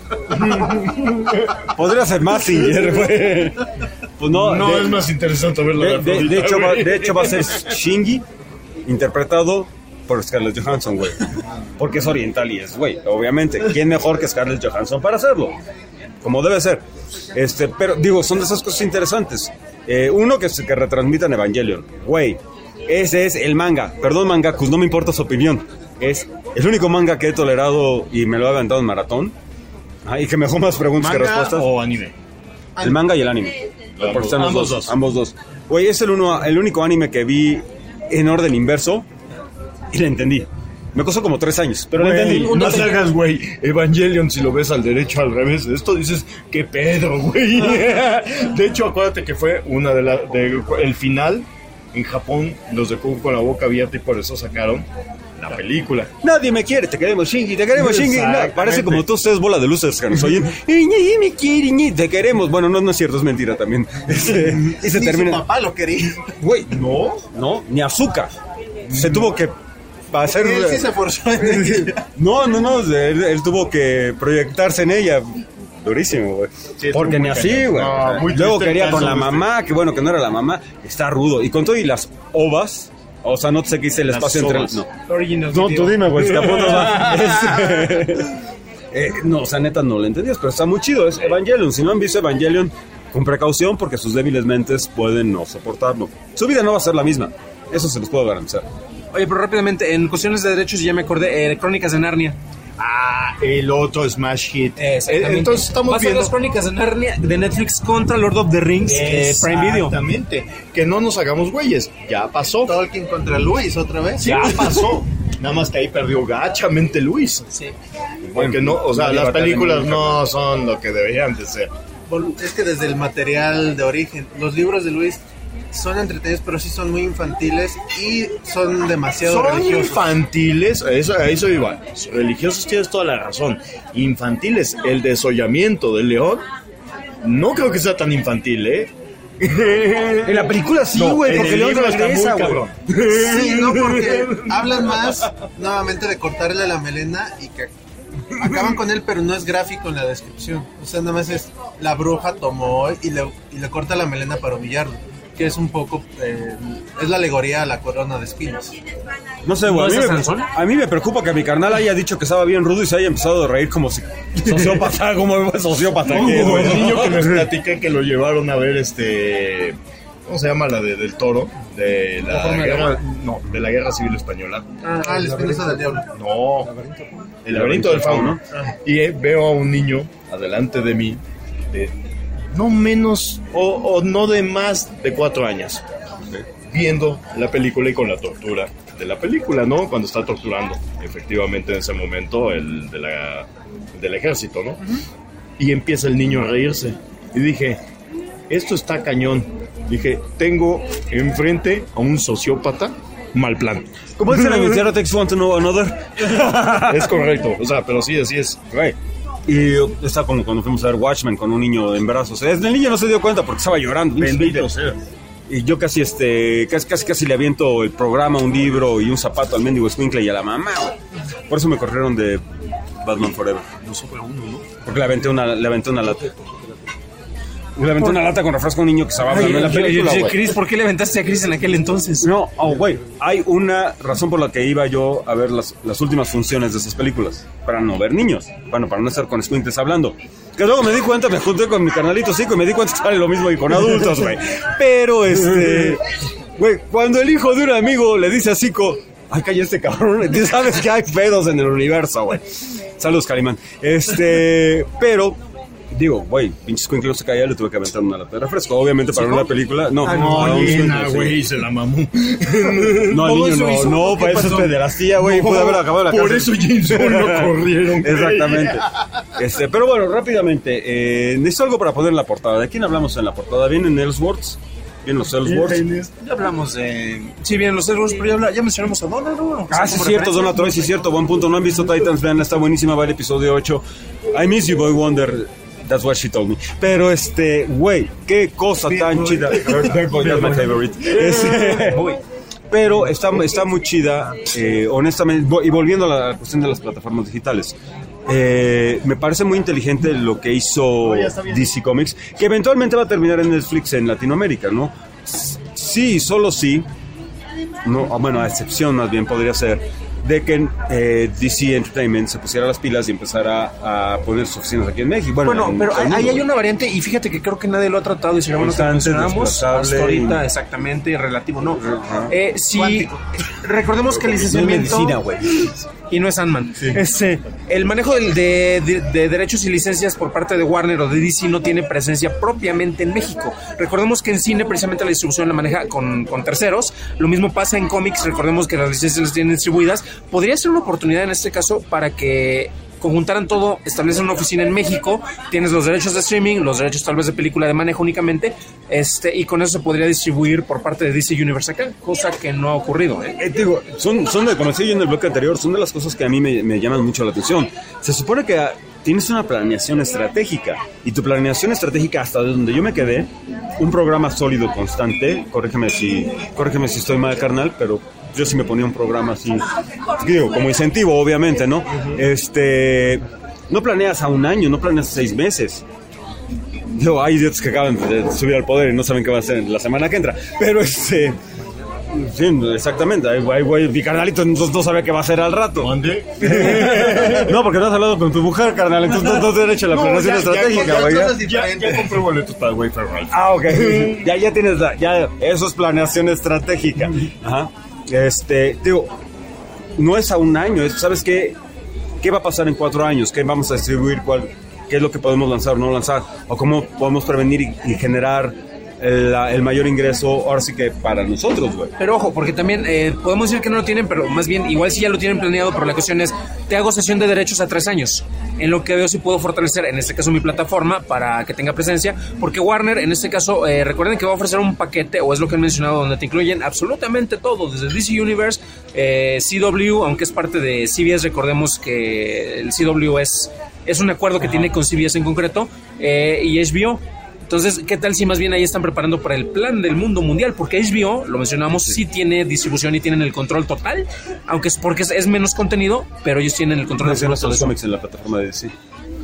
Podría ser Mazinger, güey. Pues no, No de, es más interesante verlo de, de- de hecho va, de hecho va a ser Shinji interpretado por Scarlett Johansson, güey. Porque es oriental y es, güey, obviamente. ¿Quién mejor que Scarlett Johansson para hacerlo? Como debe ser. Este, pero, digo, son de esas cosas interesantes. Eh, uno, que, que retransmitan Evangelion. Güey, ese es el manga. Perdón, mangakus, no me importa su opinión. Es el único manga que he tolerado y me lo he aventado en maratón. Ah, y que me dejó más preguntas que respuestas. ¿Manga o anime? El manga y el anime. Ambos, Están los ambos dos, dos. Ambos dos. Güey, es el, uno, el único anime que vi en orden inverso y le entendí. Me costó como tres años, pero Güey, le entendí. no te hagas, güey. Evangelion, si lo ves al derecho, al revés. Esto dices, qué pedo, güey. De hecho, acuérdate que fue una de las... El final, en Japón, los dejó con la boca abierta y por eso sacaron la película. Nadie me quiere, te queremos, Shinji, te queremos, Shinji. No, parece como tú ustedes bola de luces que nos oyen. Y nadie me quiere, ñi, te queremos. Bueno, no, no es cierto, es mentira también. Este, y se Ni termina. su papá lo quería. Güey, no, no, ni azúcar. Se tuvo que hacer. Él sí se forzó en ella. No, no, no, él, él tuvo que proyectarse en ella. Durísimo, güey. Sí, porque ni muy así, cañón. güey. No, muy Luego triste quería el con caso, la ¿viste? mamá, que bueno, que no era la mamá. Está rudo. Y con todo y las ovas. O sea, no sé qué dice el Las espacio entre ovas. No, Original no video. tú dime, güey. Escapó nada. Es- eh, no, o sea, neta, no lo entendías, pero está muy chido. Es Evangelion. Si no han visto Evangelion, con precaución, porque sus débiles mentes pueden no soportarlo. Su vida no va a ser la misma. Eso se los puedo garantizar. Oye, pero rápidamente, en cuestiones de derechos ya me acordé, eh, Crónicas de Narnia. Ah, el otro Smash Hit. Exactamente. Eh, Entonces estamos Va a ser viendo... las Crónicas de Narnia de Netflix contra Lord of the Rings de Prime Video. Exactamente. Que no nos hagamos güeyes. Ya pasó. Tolkien contra Luis otra vez. Ya pasó. Nada más que ahí perdió gachamente Luis. Sí. Porque no, o sea, No las iba a tener películas nunca. no son lo que deberían de ser. Es que desde el material de origen, los libros de Luis son entretenidos, pero sí son muy infantiles y son demasiado Son religiosos. infantiles, a eso, a eso iba. Religiosos tienes toda la razón. Infantiles, el desollamiento del león, no creo que sea tan infantil, ¿eh? En la película sí, No, güey, en porque el León libro está regresa, muy güey. cabrón. Sí, no, porque hablan más nuevamente de cortarle la melena y que acaban con él, pero no es gráfico en la descripción. O sea, nada más es la bruja tomó y le, y le corta la melena para humillarlo. Que es un poco, eh, es la alegoría a la corona de espinas. No sé, güey. ¿No a, mí es me- Sansón? a mí me preocupa que mi carnal haya dicho que estaba bien rudo y se haya empezado a reír como si sociópata, como sociópata. que es, Como güey. el niño que nos platica que lo llevaron a ver este... ¿Cómo se llama la de, del toro? De la, forma de guerra, no, de la guerra civil española. Ah, el espinosa del diablo. No, el laberinto del fauno. Y eh, veo a un niño adelante de mí, de no menos o, o no de más de cuatro años, viendo la película y con la tortura de la película, ¿no? Cuando está torturando, efectivamente en ese momento el de la, del ejército, ¿no? Y empieza el niño a reírse. Y dije, esto está cañón. Dije, tengo enfrente a un sociópata mal plan. ¿Cómo dice la Zero Takes One to Know Another? Es correcto, o sea, pero sí, así es. Güey. Y está como cuando fuimos a ver Watchmen con un niño en brazos. El niño no se dio cuenta porque estaba llorando. Bendito sea. Y yo casi, este, casi, casi, casi le aviento el programa, un libro y un zapato al mendigo escuincle y a la mamá, güey. Por eso me corrieron de Batman Forever. No sobra uno, ¿no? Porque le aventé una, le aventé una lata. Le aventé una lata con refresco a un niño que estaba hablando en la película, güey. Chris, ¿por qué le aventaste a Chris en aquel entonces? No, oh, güey, hay una razón por la que iba yo a ver las, las últimas funciones de esas películas. Para no ver niños. Bueno, para no estar con escuintes hablando. Que luego me di cuenta, me junté con mi carnalito Zico y me di cuenta que sale lo mismo y con adultos, güey. Pero, este... Güey, cuando el hijo de un amigo le dice a Zico, ay, calla este cabrón, tú sabes que hay pedos en el universo, güey. Saludos, Calimán. Este... Pero... Digo, güey, pinches cuinclos se caía, le tuve que aventar una lata de refresco. Obviamente para una película, no. Ah, no, no, un llena, escuincle, güey, sí. se la mamó. No, al Todo niño eso no, hizo, no, ¿qué para eso es pasó? pederastía, güey, No, pude haber acabado la por cárcel. eso Jameson lo corrieron, güey. Exactamente. Este, pero bueno, rápidamente, eh, necesito algo para poner en la portada. ¿De quién hablamos en la portada? ¿Vienen Ellsworths? ¿Vienen los Ellsworths? Ya hablamos de... Sí, bien, los héroes, pero ya, habla- ya mencionamos a Donald, ¿no? Ah, sí, es cierto, Donna Troy, sí, es cierto, buen punto. No han visto Titans, vean, está buenísima, va el episodio ocho. I miss you, Boy Wonder. That's what she told me. Pero este, güey, qué cosa tan chida. Bird Boy, that's my favorite. Este, güey. Pero está, está muy chida, eh, honestamente, vo- y volviendo a la cuestión de las plataformas digitales. Eh, me parece muy inteligente lo que hizo D C Comics, que eventualmente va a terminar en Netflix en Latinoamérica, ¿no? Sí, solo sí. no, bueno, a excepción más bien podría ser, de que eh, D C Entertainment se pusiera las pilas y empezara a poner sus oficinas aquí en México. Bueno, Bueno, en pero todo el ahí mundo. hay una variante y fíjate que creo que nadie lo ha tratado y sería bueno que lo Constante, mencionamos desplazable hasta ahorita, y- exactamente, relativo, no. Ajá. Eh, sí, Cuántico. recordemos que el No es licenciamiento... medicina, güey. Y no es Ant-Man. Este, el manejo del- de, de- de derechos y licencias por parte de Warner o de D C no tiene presencia propiamente en México. Recordemos que en cine precisamente la distribución la maneja con, con terceros. Lo mismo pasa en cómics. Recordemos que las licencias las tienen distribuidas. Podría ser una oportunidad en este caso para que conjuntaran todo, establecen una oficina en México, tienes los derechos de streaming, los derechos tal vez de película de manejo únicamente, este, y con eso se podría distribuir por parte de D C Universe acá, cosa que no ha ocurrido, ¿eh? Eh, digo, son, son de, como decía yo en el bloque anterior, son de las cosas que a mí me, me llaman mucho la atención. Se supone que ah, tienes una planeación estratégica, y tu planeación estratégica, hasta donde yo me quedé, un programa sólido, constante, corrígeme si, corrígeme si estoy mal, carnal, pero yo sí me ponía un programa así, digo, como incentivo, obviamente, ¿no? Este, no planeas a un año, no planeas a seis meses. Digo, hay idiotas que acaban de subir al poder y no saben qué va a hacer la semana que entra, pero este... Sí, exactamente. Ahí, ahí, güey, mi carnalito no, no sabe qué va a hacer al rato. ¿Dónde? No, porque no has hablado con tu mujer, carnal. Entonces no, no te han hecho la No, planeación ya- ya- estratégica, ya güey. cosas Ya, ya compré boletos para Wayfair. Ah, ok. ya, ya tienes la, ya, eso es planeación estratégica. Ajá. Este, digo, no es a un año, es, ¿sabes qué? ¿Qué va a pasar en cuatro años? ¿Qué vamos a distribuir? ¿Cuál, ¿Qué es lo que podemos lanzar o no lanzar? ¿O cómo podemos prevenir y, y generar el, el mayor ingreso, ahora sí que para nosotros, güey? Pero ojo, porque también eh, podemos decir que no lo tienen, pero más bien, igual sí ya lo tienen planeado, pero la cuestión es, te hago sesión de derechos a tres años, en lo que veo si puedo fortalecer, en este caso mi plataforma, para que tenga presencia, porque Warner, en este caso, eh, recuerden que va a ofrecer un paquete, o es lo que han mencionado, donde te incluyen absolutamente todo, desde D C Universe, eh, C W, aunque es parte de C B S, recordemos que el C W es, es un acuerdo que tiene con C B S en concreto, eh, y H B O. Entonces, ¿qué tal si más bien ahí están preparando para el plan del mundo mundial? Porque H B O, lo mencionamos, sí, sí tiene distribución y tienen el control total, aunque es porque es, es menos contenido, pero ellos tienen el control de los cómics en la plataforma de D C.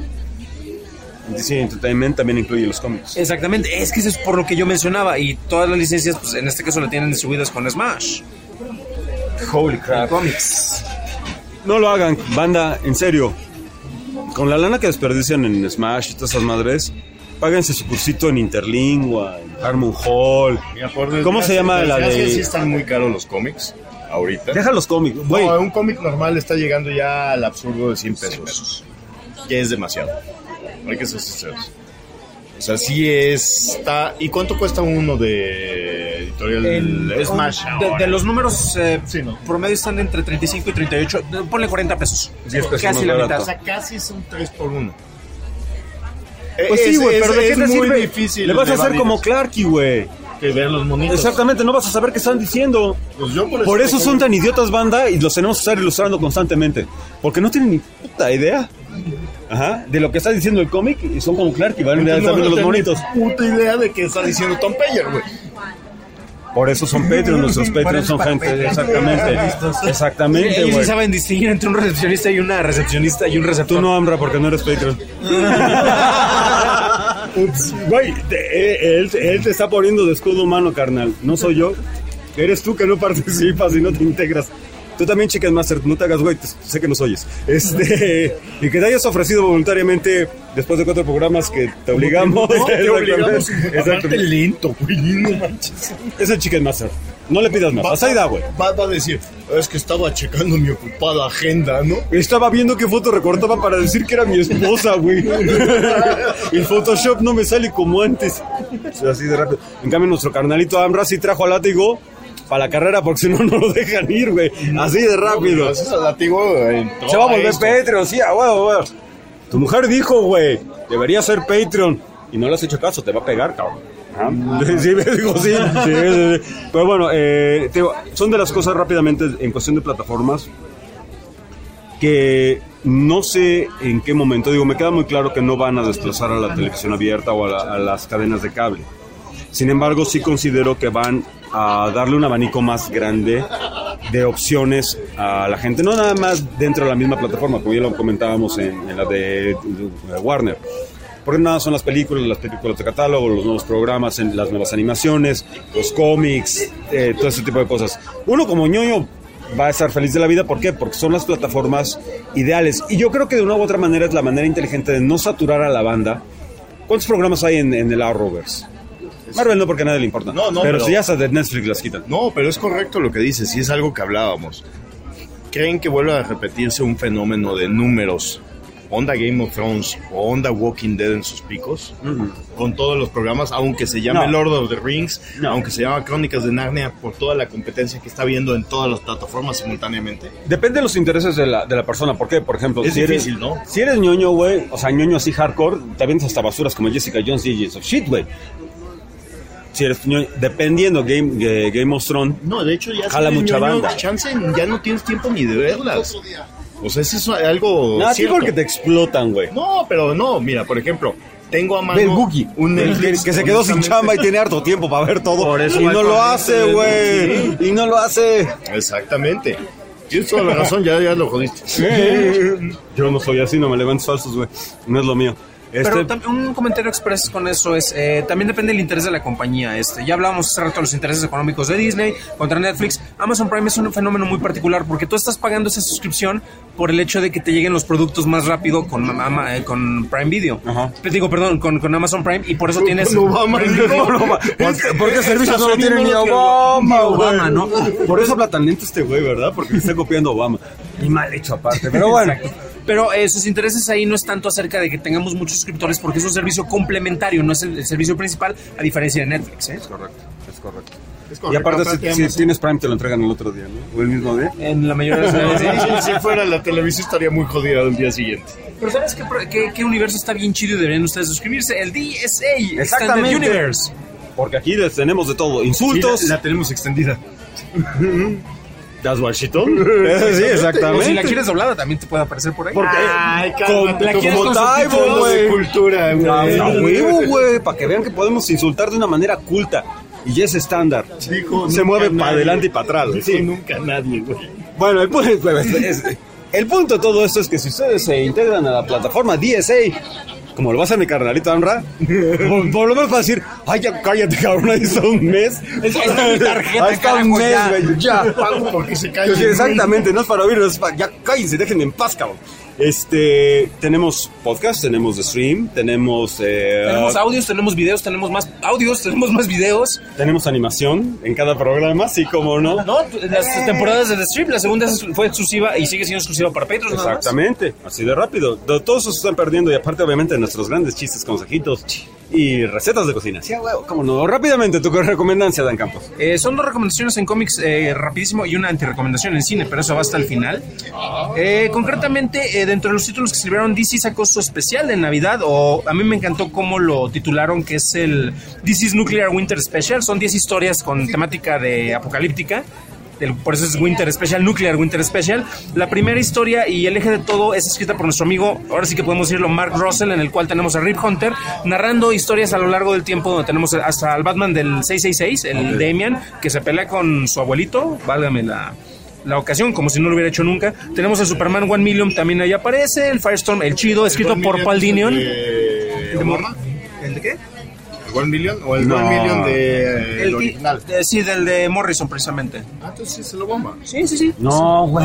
D C Entertainment también incluye los cómics. Exactamente, es que eso es por lo que yo mencionaba, y todas las licencias, pues en este caso la tienen distribuidas con Smash. Holy crap. Cómics. No lo hagan, banda, en serio. Con la lana que desperdician en Smash y todas esas madres, páguense su cursito en Interlingua, en Harmon Hall. ¿Cómo se llama la de...? Sí están muy caros los cómics ahorita. Deja los cómics, güey. No, un cómic normal está llegando ya al absurdo de cien pesos. Que es demasiado. Hay que ser sinceros. O sea, sí está... ¿Y cuánto cuesta uno de editorial El- Smash? De, ahora? de los números eh, Sí, ¿no? promedio están entre treinta y cinco y treinta y ocho, ponle cuarenta pesos. diez pesos Casi más la barato. mitad. O sea, casi es un tres por uno. Pues sí, Es- güey, es- pero ¿de qué es te muy sirve? difícil Le vas a de hacer evadir como eso. Clarky, güey. Que ver los monitos. Exactamente, no vas a saber qué están diciendo. Pues yo por eso, Por eso son tan idiotas, banda, y los tenemos que estar ilustrando constantemente. Porque no tienen ni puta idea, ajá, de lo que está diciendo el cómic, y son como Clarky, van a estar viendo los monitos. Puta idea de qué está diciendo Tom Payer, güey. Por eso son Patreon, nuestros Patreons son gente, exactamente. Exactamente, Ellos sí güey. saben distinguir entre un recepcionista y una recepcionista y un receptor. Tú no, Ambra, porque no eres Patreon. Ups, güey, te- él, él te está poniendo de escudo humano, carnal. No soy yo. Eres tú que no participas y no te integras. Tú también, Chicken Master, no te hagas, güey, te- sé que nos oyes. Este, y que te hayas ofrecido voluntariamente, después de cuatro programas que te obligamos. No, te obligamos. Exactamente. Aparte lento, güey, no manches. Es el Chicken Master. No le pidas más. Va- Hasta ahí da, güey. Va, va a decir, es que estaba checando mi ocupada agenda, ¿no? Estaba viendo qué foto recortaba para decir que era mi esposa, güey. El Photoshop no me sale como antes. Así de rápido. En cambio, nuestro carnalito Ambra sí trajo al látigo para la carrera, porque si no, no lo dejan ir, güey. Así de rápido. Gracias al látigo entró Se va a a volver esto. Patreon, sí, a huevo, güey. Tu mujer dijo, güey, debería ser Patreon. Y no le has hecho caso, te va a pegar, cabrón. Ajá. Sí, me digo, sí. Sí, sí, sí. Pero bueno, eh, te digo, son de las cosas rápidamente en cuestión de plataformas que no sé en qué momento, digo, me queda muy claro que no van a desplazar a la televisión abierta o a, la- a las cadenas de cable. Sin embargo, sí considero que van a darle un abanico más grande de opciones a la gente, no nada más dentro de la misma plataforma, como ya lo comentábamos en, en la de, de Warner. Porque nada son las películas, las películas de catálogo, los nuevos programas, en las nuevas animaciones, los cómics, eh, todo ese tipo de cosas. Uno como ñoño va a estar feliz de la vida. ¿Por qué? Porque son las plataformas ideales. Y yo creo que de una u otra manera es la manera inteligente de no saturar a la banda. ¿Cuántos programas hay en, en el Arrowverse? Marvel no, porque a nadie le importa. No, no, pero, pero si ya hasta de Netflix las quitan. No, pero es correcto lo que dices, sí es algo que hablábamos. ¿Creen que vuelva a repetirse un fenómeno de números, onda Game of Thrones o onda Walking Dead en sus picos? Uh-huh. Con todos los programas, aunque se llame no. Lord of the Rings, no. aunque se llame Crónicas de Narnia, por toda la competencia que está viendo en todas las plataformas simultáneamente. Depende de los intereses de la, de la persona. ¿Por qué? Por ejemplo, es si difícil, eres, ¿no? Si eres ñoño, güey, o sea, ñoño así hardcore, te avientas hasta basuras como Jessica Jones y Agents of Shit, güey. Si eres ñoño, dependiendo Game, eh, Game of Thrones, no, de hecho ya jala mucha ñoño, banda. Chance, ya no tienes tiempo ni de verlas. O sea, eso es algo no, cierto. No, porque te explotan, güey. No, pero no, mira, por ejemplo, tengo a mano Del Boogie, un Netflix que se quedó sin chamba y tiene harto tiempo para ver todo. Por eso y no lo hace, güey. Y no lo hace. Exactamente. Tienes toda la razón, ya, ya lo jodiste. Yo no soy así, no me levantes falsos, güey. No es lo mío. Este... Pero tam- un comentario express con eso es, eh, también depende del interés de la compañía. Este, ya hablábamos hace rato de los intereses económicos de Disney contra Netflix. Amazon Prime es un fenómeno muy particular porque tú estás pagando esa suscripción por el hecho de que te lleguen los productos más rápido con, ama, eh, con Prime Video. Ajá. Te digo, perdón, con, con Amazon Prime, y por eso tienes... No, Obama, no, no, no, porque servicios no lo tiene ni Obama, Obama, ¿no? Por eso habla tan lento este güey, ¿verdad? Porque está copiando a Obama. Y mal hecho aparte, pero bueno. Pero eh, sus intereses ahí no es tanto acerca de que tengamos muchos suscriptores, porque es un servicio complementario, no es el, el servicio principal, a diferencia de Netflix, ¿eh? Es correcto, es correcto. Es correcto. Y aparte, si, si tienes Prime, te lo entregan el otro día, ¿no? O el mismo día. En la mayoría de las veces. Si fuera la televisión, estaría muy jodida el día siguiente. Pero ¿sabes qué, qué, qué universo está bien chido y deberían ustedes suscribirse? El D S A, Exactamente. Extended Universe. Porque aquí les tenemos de todo. Insultos. Sí, la, la tenemos extendida. ¿Das Washington? Sí, exactamente. O si la quieres doblada, también te puede aparecer por ahí. Porque, ay, cálmate, la quieres como con Taibo, de cultura, güey. A huevo, güey, para que vean que podemos insultar de una manera culta. Y ya es estándar. Dijo, se mueve para adelante y para atrás. Dijo sí. Nunca nadie, güey. Bueno, el, pues, es, el punto de todo esto es que si ustedes se integran a la plataforma D S A, como lo va a hacer mi carnalito Amra, por, por lo menos para decir, ay, ya cállate, cabrón, ahí está un mes. Es, es mi tarjeta, ahí está un mes, ya. güey, ya. Pago porque se callen. Sí, exactamente, no es para oírlo, es para, ya cállense, déjenme en paz, cabrón. Este, tenemos podcast, tenemos stream, tenemos... Eh, tenemos audios, tenemos videos, tenemos más audios, tenemos más videos. Tenemos animación en cada programa, sí, como no. No, las temporadas de The Stream, la segunda fue exclusiva y sigue siendo exclusiva para Patreon. Exactamente, así de rápido. Todos se están perdiendo y aparte obviamente nuestros grandes chistes, consejitos y recetas de cocina. Sí, huevo, cómo no. Rápidamente, tu recomendancia, Dan Campos. Eh, son dos recomendaciones en cómics eh, rapidísimo y una antirecomendación en cine, pero eso va hasta el final. Eh, concretamente, eh, dentro de los títulos que escribieron, D C sacó su especial de Navidad, o a mí me encantó cómo lo titularon, que es el D C's Nuclear Winter Special. Son diez historias con temática de apocalíptica. El, por eso es Winter Special, Nuclear Winter Special. La primera historia y el eje de todo es escrita por nuestro amigo, ahora sí que podemos decirlo, Mark Russell, en el cual tenemos a Rip Hunter narrando historias a lo largo del tiempo, donde tenemos hasta al Batman del seiscientos sesenta y seis, el okay. Damian, que se pelea con su abuelito, válgame la... la ocasión, como si no lo hubiera hecho nunca. Tenemos el Superman One Million, también ahí aparece. El Firestorm, el chido, escrito el por Paul Dinion. ¿El de, ¿El de Morma? ¿El de qué? ¿El One Million o el no. One Million de, el, el original? De, sí, del de Morrison, precisamente. Ah, entonces sí es el Obama. Sí, sí, sí. No, güey.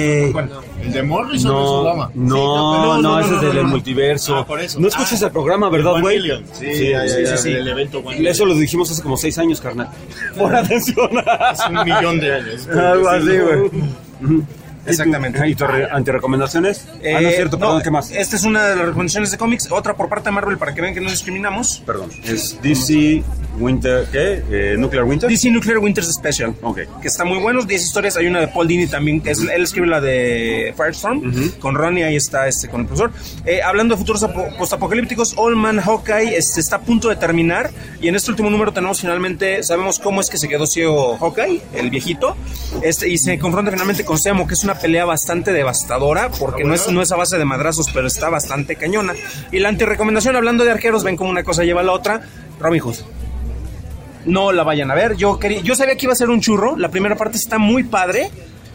No, el de Morrison no, es Obama. No, sí, no, no, no, ese no, es el del no, multiverso. Ah, por eso. No escuchas ah, el programa, ¿verdad, güey? Sí, sí, sí, ya, sí, ya, sí, ya. El evento One Million. Eso lo dijimos hace como seis años, carnal. Por atención. Hace un millón de años. Algo así, güey. Exactamente. ¿Y tus antirecomendaciones? Eh, ah, no es cierto, perdón, no, ¿qué más? Esta es una de las recomendaciones de cómics, otra por parte de Marvel para que vean que no discriminamos. Perdón, es D C Winter, ¿qué? Eh, Nuclear Winter. D C Nuclear Winter Special. Ok. Que está muy bueno, diez historias, hay una de Paul Dini también, que es, él escribe la de Firestorm, uh-huh. con Ronnie, ahí está este, con el profesor. Eh, hablando de futuros postapocalípticos, Old Man Hawkeye este, está a punto de terminar, y en este último número tenemos finalmente, sabemos cómo es que se quedó ciego Hawkeye, el viejito, este, y se confronta finalmente con Zemo, que es una pelea bastante devastadora, porque no es, no es a base de madrazos, pero está bastante cañona. Y la antirecomendación, hablando de arqueros, ven como una cosa lleva a la otra. Robin Hood. No la vayan a ver. Yo quería, yo sabía que iba a ser un churro. La primera parte está muy padre,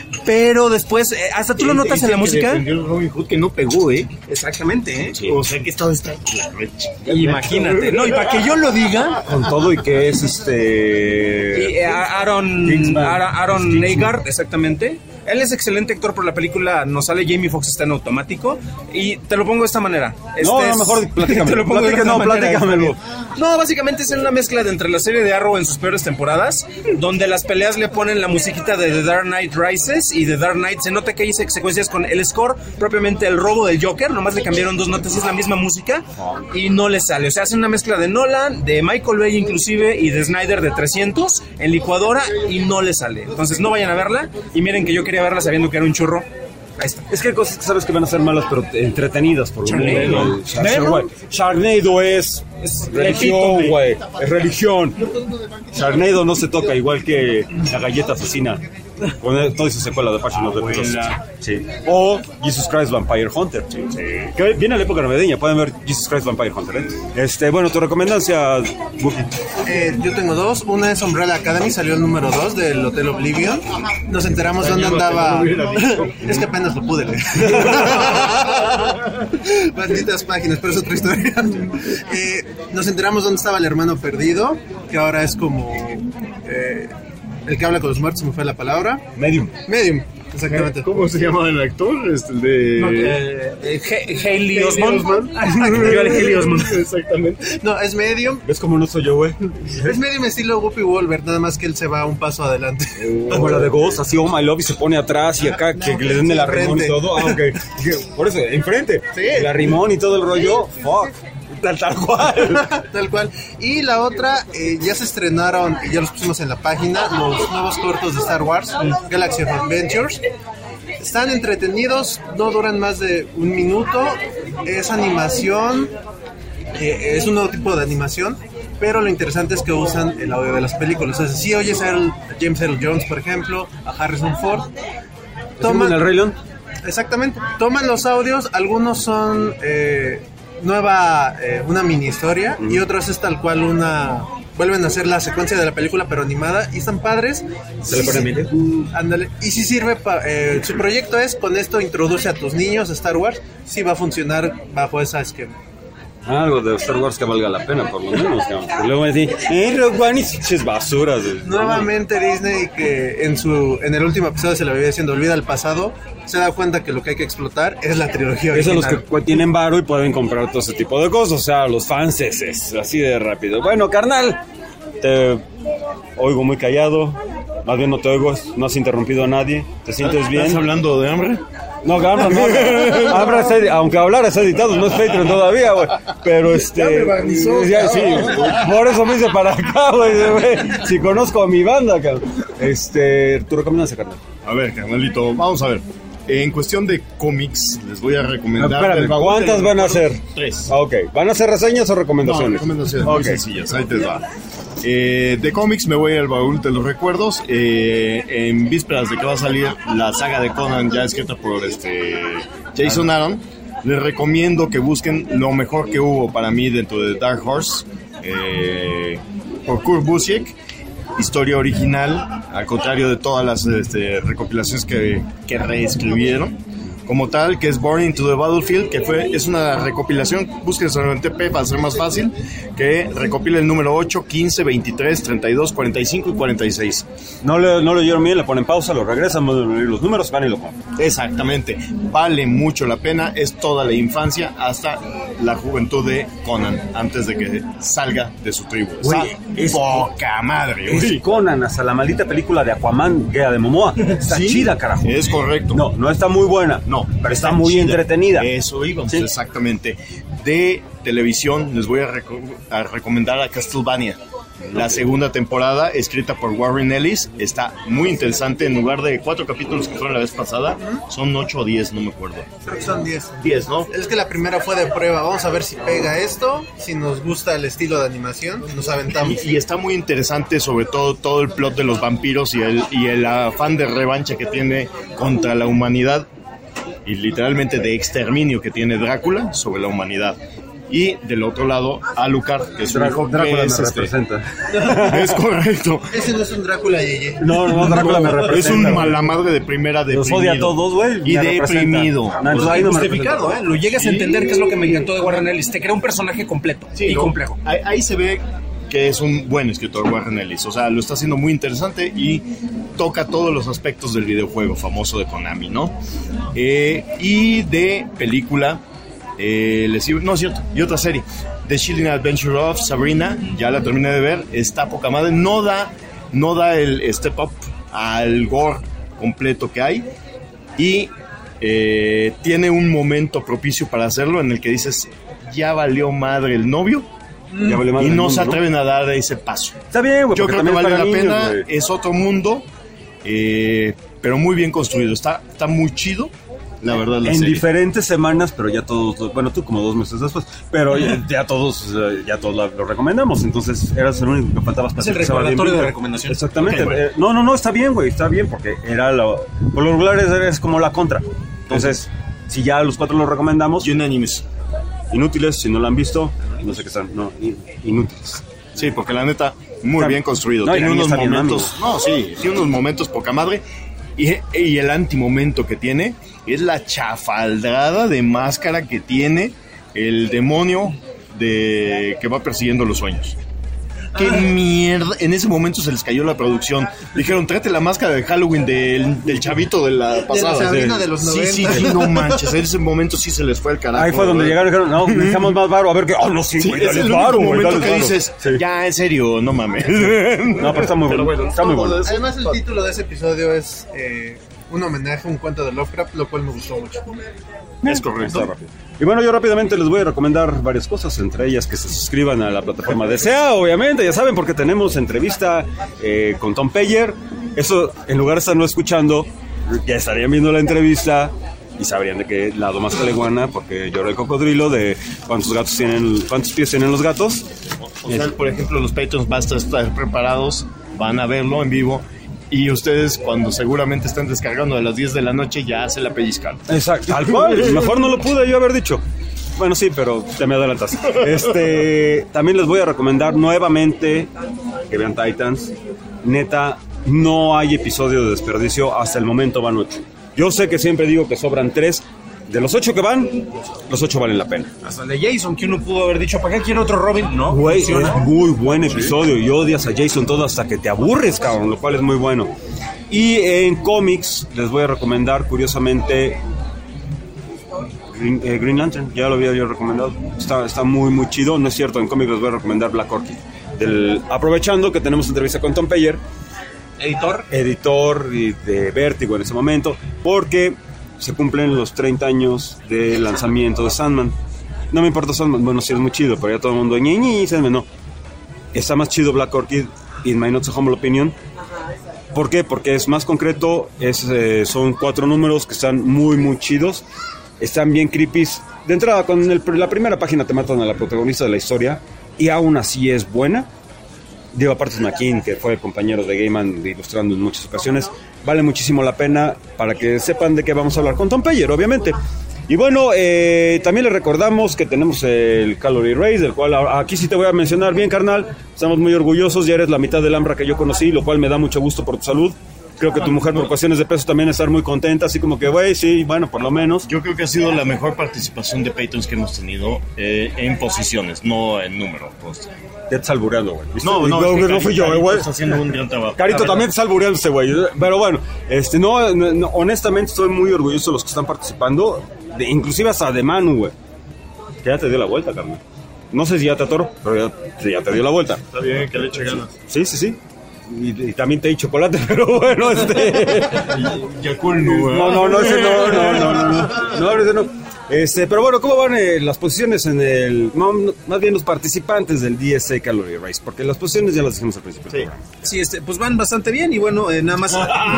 Pero después, eh, hasta tú lo notas en la música. El Robin Hood que no pegó, ¿eh? Exactamente, ¿eh? Sí. O sea que todo está... Imagínate, no, y para que yo lo diga... Con todo y que es este... Y, eh, Aaron, Kingsman. Aaron, Aaron Nygaard, exactamente. Él es excelente actor, por la película no sale, Jamie Foxx está en automático. Y te lo pongo de esta manera. Este No, no, es- mejor platícame. te lo pongo de Platica- esta no, manera. platícamelo. No, básicamente es una mezcla de entre la serie de Arrow en sus peores temporadas, donde las peleas le ponen la musiquita de The Dark Knight Rises y The Dark Knight. Se nota que hay secuencias con el score, propiamente el robo del Joker, nomás le cambiaron dos notas y es la misma música y no le sale. O sea, hacen una mezcla de Nolan, de Michael Bay inclusive y de Snyder de trescientos en licuadora y no le sale. Entonces no vayan a verla y miren que yo quería verla sabiendo que era un churro. Ahí está. Es que hay cosas que sabes que van a ser malas, pero entretenidas por un Sharknado. lado. Sharknado. Sharknado es, es religión, güey. Es religión. Sharknado no se toca igual que la galleta asesina. Con el- toda su secuela de Passion of the Christ. Sí. O Jesus Christ Vampire Hunter. Sí. Que viene a la época navideña. Pueden ver Jesus Christ Vampire Hunter. ¿eh? Este, bueno, tu recomendancia, Buki. Eh, yo tengo dos. Una es Umbrella Academy, salió el número dos del Hotel Oblivion. Nos enteramos dónde andaba. Es que apenas lo pude leer. Malditas páginas, pero es otra historia. Eh, nos enteramos dónde estaba el hermano perdido, que ahora es como eh, el que habla con los muertos, se me fue la palabra. Medium. Medium, exactamente. ¿Cómo se llamaba el actor? Este, el de... No, eh, eh, He- Hailey Osment. Osment. Yo le Hailey Osment. Exactamente. No, es Medium. ¿Ves cómo no soy yo, güey? Es Medium estilo Whoopi Wolver, nada más que él se va un paso adelante. Como la de Ghost, así, oh my love, y se pone atrás y acá que, que le den el arrimón y todo. Ah, ok. Por eso, enfrente. Sí. El arrimón y todo el rollo. Fuck. Tal, tal cual. Tal cual. Y la otra, eh, ya se estrenaron, y ya los pusimos en la página, los nuevos cortos de Star Wars, Galaxy of Adventures. Están entretenidos, no duran más de un minuto. Es animación, eh, es un nuevo tipo de animación, pero lo interesante es que usan el audio de las películas. O sea, si oyes a Earl- a James Earl Jones, por ejemplo, a Harrison Ford, ¿Toman el Rey León? exactamente, toman los audios, algunos son eh, nueva, eh, una mini historia, y otros es tal cual una, vuelven a hacer la secuencia de la película pero animada, y están padres. ¿Se le pone mil? Ándale, y si sirve para, eh, su proyecto es, con esto introduce a tus niños a Star Wars, sí va a funcionar bajo ese esquema. Algo de Star Wars que valga la pena, por lo menos. Digamos. Y luego decir, eh, Rogue One y pinches basuras. de- Nuevamente Disney, que en su en el último episodio se le había diciendo olvida el pasado, se da cuenta que lo que hay que explotar es la trilogía Esos son los original. que cu- tienen varo y pueden comprar todo ese tipo de cosas. O sea, los fans es, es así de rápido. Bueno, carnal, te oigo muy callado. Más bien no te oigo, no has interrumpido a nadie. ¿Te sientes bien? ¿Estás hablando de hambre? No, Gama, no. Abra está edi- aunque hablaras editado, no es Patreon todavía, güey. Pero este. Ya me barnizó, ya, sí, por eso me hice para acá, güey. güey. Si conozco a mi banda, cabrón. Este. ¿Tú recomiendas, carnal? A ver, carnalito, vamos a ver. En cuestión de cómics, les voy a recomendar... Espérame, del baúl ¿cuántas de- van a ser? Tres. Ah, ok. ¿Van a ser reseñas o No, recomendaciones? recomendaciones Ok. muy sencillas, ahí te va. Eh, de cómics me voy al baúl de los recuerdos. Eh, en vísperas de que va a salir la saga de Conan ya escrita por este Jason Aaron, les recomiendo que busquen lo mejor que hubo para mí dentro de Dark Horse, eh, por Kurt Busiek. Historia original, al contrario de todas las este, recopilaciones que, que reescribieron. Como tal, que es Born into the Battlefield, que fue, es una recopilación, busquen solamente P para ser más fácil, que recopila el número ocho, quince, veintitrés, treinta y dos, cuarenta y cinco y cuarenta y seis. No le, no lo oyeron bien, le ponen pausa, lo regresan, vuelven a leer los números, van y lo compran. Exactamente, vale mucho la pena, es toda la infancia hasta la juventud de Conan, antes de que salga de su tribu. Está Güey, es poca madre, Es güey. Conan, hasta la maldita película de Aquaman, que era de Momoa. Está Sí, chida, carajo. es correcto. No, no está muy buena. No, pero está muy chida. entretenida. Eso íbamos, Sí. exactamente. De televisión les voy a, reco- a recomendar a Castlevania. La segunda temporada, escrita por Warren Ellis, está muy interesante. En lugar de cuatro capítulos que fueron la vez pasada, son ocho o diez, no me acuerdo. Creo que son diez. Diez, ¿no? Es que la primera fue de prueba, vamos a ver si pega esto, si nos gusta el estilo de animación, y nos aventamos. Y, y está muy interesante, sobre todo todo el plot de los vampiros y el, y el afán de revancha que tiene contra la humanidad y literalmente de exterminio que tiene Drácula sobre la humanidad. Y del otro lado, Alucard, que es su hijo, que Drácula es, me este, representa. es correcto. Ese no es un Drácula Yeye. No, no, Drácula me representa. Es un mala madre de primera deprimido. Los odia a todos, güey. Y me deprimido. representa. No, entonces ahí no me Justificado, representa. ¿eh? Lo llegas a entender, que es lo que me encantó de Warren Ellis. Te crea un personaje completo Sí, y ¿no? complejo. Ahí, ahí se ve que es un buen escritor Warren Ellis, o sea, lo está haciendo muy interesante y toca todos los aspectos del videojuego famoso de Konami, ¿no? Eh, y de película, eh, les iba- no es cierto, y otra serie, The Chilling Adventure of Sabrina, ya la terminé de ver, está poca madre, no da, no da el step up al gore completo que hay y eh, tiene un momento propicio para hacerlo en el que dices, ya valió madre el novio. Ya vale madre Y el no mundo, se ¿no? atreven a dar ese paso. Está bien, güey. Yo porque creo que también vale es la para niños, pena, güey. es otro mundo, eh, pero muy bien construido. Está, está muy chido, la verdad, la En serie. diferentes semanas, pero ya todos, bueno, tú como dos meses después, pero ya, ya todos, eh, ya todos la- lo recomendamos. Entonces eras el único que faltabas para Es el que fuera bien recordatorio de visto. recomendación. Exactamente. Ok, bueno. Eh, no, no, no, está bien, güey, está bien, porque era lo, por lo regular es, es como la contra. Entonces, si ya los cuatro lo recomendamos, Unanimous. inútiles, si no lo han visto, no sé qué están, no, in- inútiles. Sí, porque la neta, muy Está- bien construido. no, y tiene la niña unos está bien, momentos. No, sí, tiene unos momentos poca madre. Y, y el antimomento que tiene es la chafaldrada de máscara que tiene el demonio de que va persiguiendo los sueños. ¡Qué mierda! En ese momento se les cayó la producción. Dijeron, tráete la máscara de Halloween del, del chavito de la pasada. Sabrina de los Sí, sí, noventa. sí, no manches. En ese momento sí se les fue el carajo. Ahí fue donde ¿verdad? llegaron y dijeron, no, necesitamos más varo, a ver qué, oh, no, sí, Sí, güey, es dale el varo, único güey, momento dale que varo. dices, Sí. ya, en serio, no mames. No, pero está muy bueno, bueno, está muy bueno. Además, el título de ese episodio es eh, un homenaje a un cuento de Lovecraft, lo cual me gustó mucho. Es correcto. Y bueno, yo rápidamente les voy a recomendar varias cosas, entre ellas que se suscriban a la plataforma de S E A, obviamente, ya saben, porque tenemos entrevista eh, con Tom Payer. Eso, en lugar de estarlo escuchando, ya estarían viendo la entrevista y sabrían de qué lado más que la iguana, porque llora el cocodrilo, de cuántos gatos tienen, cuántos pies tienen los gatos. O sea, por ejemplo, los Patrons van a estar preparados, van a verlo en vivo. Y ustedes, cuando seguramente están descargando a las diez de la noche, ya se la pellizcaron. Exacto, tal cual. Mejor no lo pude yo haber dicho. Bueno, sí, pero te me adelantas. Este, también les voy a recomendar nuevamente que vean Titans. Neta, no hay episodio de desperdicio. Hasta el momento van ocho. Yo sé que siempre digo que sobran tres. De los ocho que van, los ocho valen la pena. Hasta el de Jason, que uno pudo haber dicho, ¿para qué quiere otro Robin? No, Güey, es funciona. muy buen episodio y odias a Jason todo hasta que te aburres, cabrón, lo cual es muy bueno. Y en cómics les voy a recomendar, curiosamente, Green, eh, Green Lantern, ya lo había yo recomendado. Está, está muy, muy chido. No es cierto, en cómics les voy a recomendar Black Orchid. Del, aprovechando que tenemos entrevista con Tom Payer, Editor. editor y de Vértigo en ese momento, porque se cumplen los treinta años del lanzamiento de Sandman. No me importa Sandman, bueno, sí es muy chido, pero ya todo el mundo, ñi, ñi, Sandman, no. Está más chido Black Orchid, in my not so humble opinion. ¿Por qué? Porque es más concreto, es, eh, son cuatro números que están muy, muy chidos. Están bien creepies. De entrada, con el, la primera página te matan a la protagonista de la historia, y aún así es buena. Digo, aparte es McKean, que fue compañero de Gaiman ilustrando en muchas ocasiones. Vale muchísimo la pena para que sepan de qué vamos a hablar con Tom Payer, obviamente. Y bueno, eh, también les recordamos que tenemos el Calorie Race, del cual a- aquí sí te voy a mencionar bien, carnal. Estamos muy orgullosos, ya eres la mitad del Ambra que yo conocí, lo cual me da mucho gusto por tu salud. Creo que tu mujer por cuestiones de peso también estar muy contenta, así como que, güey, sí, bueno, por lo menos. Yo creo que ha sido la mejor participación de Patrons que hemos tenido eh, en posiciones, no en número. Pues. Ya te estás albureando, güey. ¿viste? No, no, no, es que no fui yo, Carito güey. está haciendo un gran trabajo. Carito La verdad. también te está albureando este güey. Pero bueno, este, no, no, no, honestamente estoy muy orgulloso de los que están participando, de, inclusive hasta de Manu, güey. Que ya te dio la vuelta, carnal. No sé si ya te atoro, pero ya, ya te dio la vuelta. Está bien, que le eche ganas. Sí, sí, sí. Y, y también te di chocolate, pero bueno, este... Yakul no, No, no, no, ese no, no, no, no, no, no, ese no. Este, pero bueno, ¿cómo van eh, las posiciones en el... No, no, más bien los participantes del D S A Calorie Race? Porque las posiciones ya las dijimos al principio. Sí. Sí, este, pues van bastante bien y bueno, eh, nada más.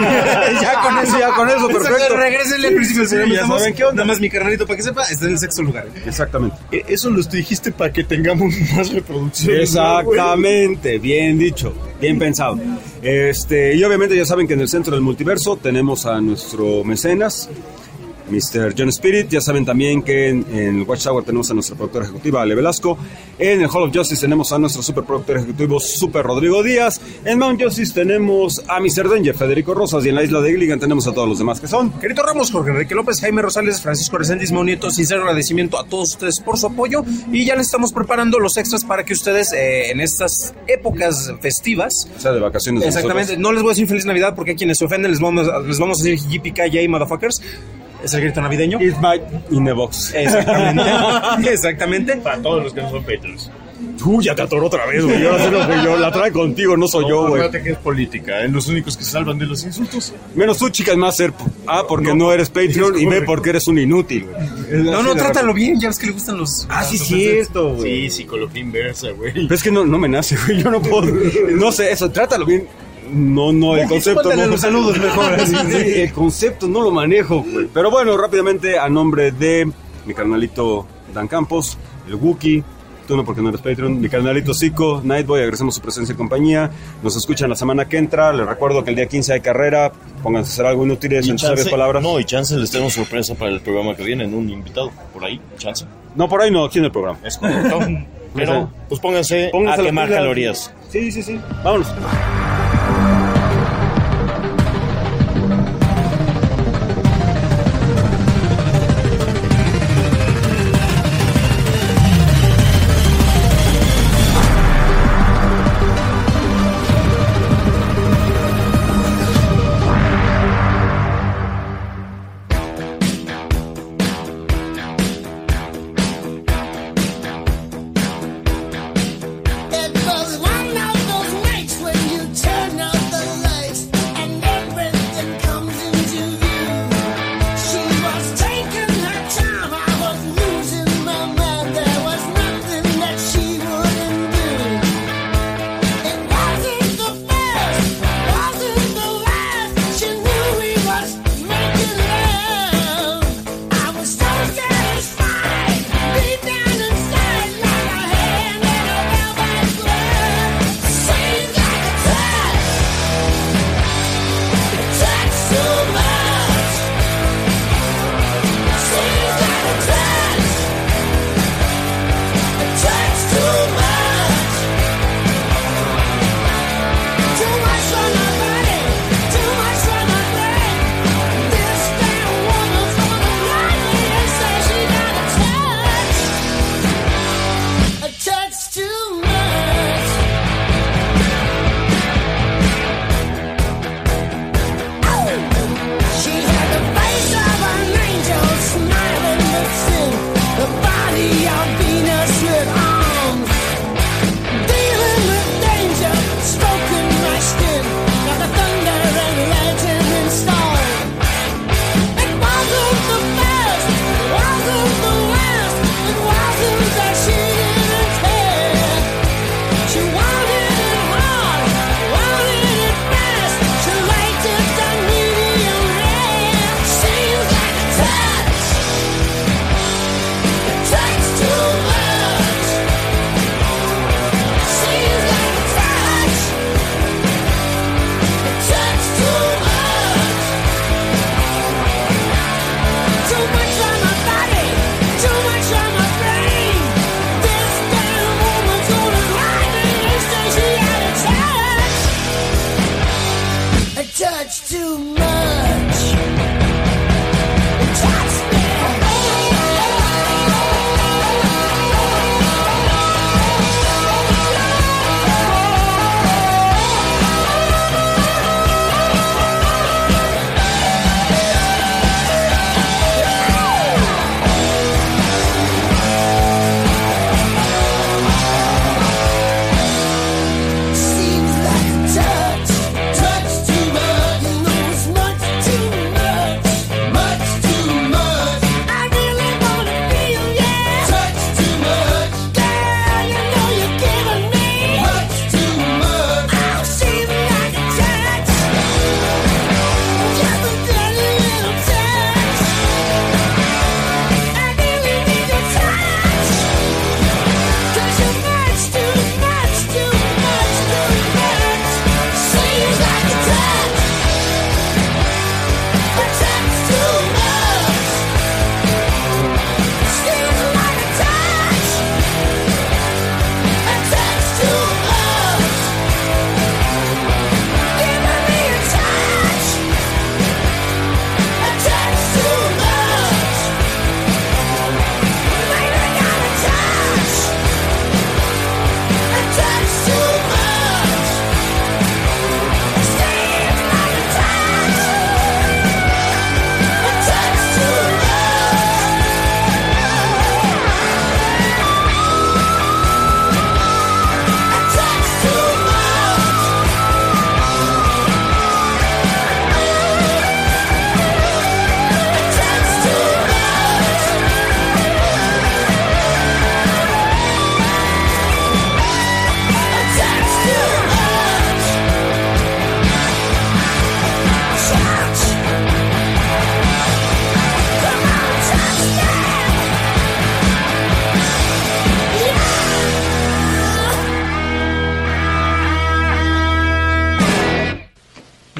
Ya con eso, ya con eso, perfecto. Regrésenle al principio del Sí, programa. ya Estamos- saben qué onda. Nada más mi carnalito, para que sepa, está en el sexto lugar. Exactamente. Eh, Eso lo dijiste para que tengamos más reproducciones. Exactamente, bien dicho, bien pensado. Este, y obviamente ya saben que en el centro del multiverso tenemos a nuestro mecenas, mister John Spirit. Ya saben también que en, en el Watchtower tenemos a nuestra productora ejecutiva, Ale Velasco. En el Hall of Justice tenemos a nuestro superproductor ejecutivo, Super Rodrigo Díaz. En Mount Justice tenemos a mister Danger, Federico Rosas. Y en la isla de Gilligan tenemos a todos los demás que son Querido Ramos, Jorge Enrique López, Jaime Rosales, Francisco Reséndiz, Mau Nieto. Sincero agradecimiento a todos ustedes por su apoyo. Y ya les estamos preparando los extras para que ustedes eh, en estas épocas festivas, o sea, de vacaciones. Exactamente, no les voy a decir Feliz Navidad porque a quienes se ofenden les vamos a, les vamos a decir J P K J, motherfuckers. Es el grito navideño. It's my in the box. Exactamente. Exactamente. Para todos los que no son Patriots. Uy, ya te atoró otra vez, güey. Yo no sé lo que yo. La trae contigo, no soy no, yo, güey. Acuérdate que es política, ¿eh? Los únicos que se salvan de los insultos. Menos tú, chicas, más ser A, porque no, no eres Patreon, y B, porque eres un inútil, güey. No, no, trátalo bien, ya ves que le gustan los... Ah, sí, cierto, güey. Sí, psicología inversa, güey. Pero es que no, no me nace, güey. Yo no puedo. No sé, eso, trátalo bien. No, no, el concepto no. Los saludos mejor. Sí, sí, el concepto no lo manejo, güey. Pero bueno, rápidamente, a nombre de mi carnalito Dan Campos, el Wookie, tú no porque no eres Patreon, mi carnalito Zico, Nightboy, agradecemos su presencia y compañía. Nos escuchan la semana que entra. Les recuerdo que el día quince hay carrera. Pónganse a hacer algo inútiles en sabias palabras. No, y chance les tenemos sorpresa para el programa que viene, en un invitado. Por ahí, chance. No, por ahí no, aquí en el programa. Es correcto. Pero, pues pónganse, pónganse a quemar pila. Calorías. Sí, sí, sí. Vámonos. It was one of those nights when you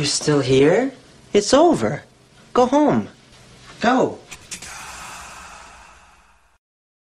You're still here? It's over. Go home. Go.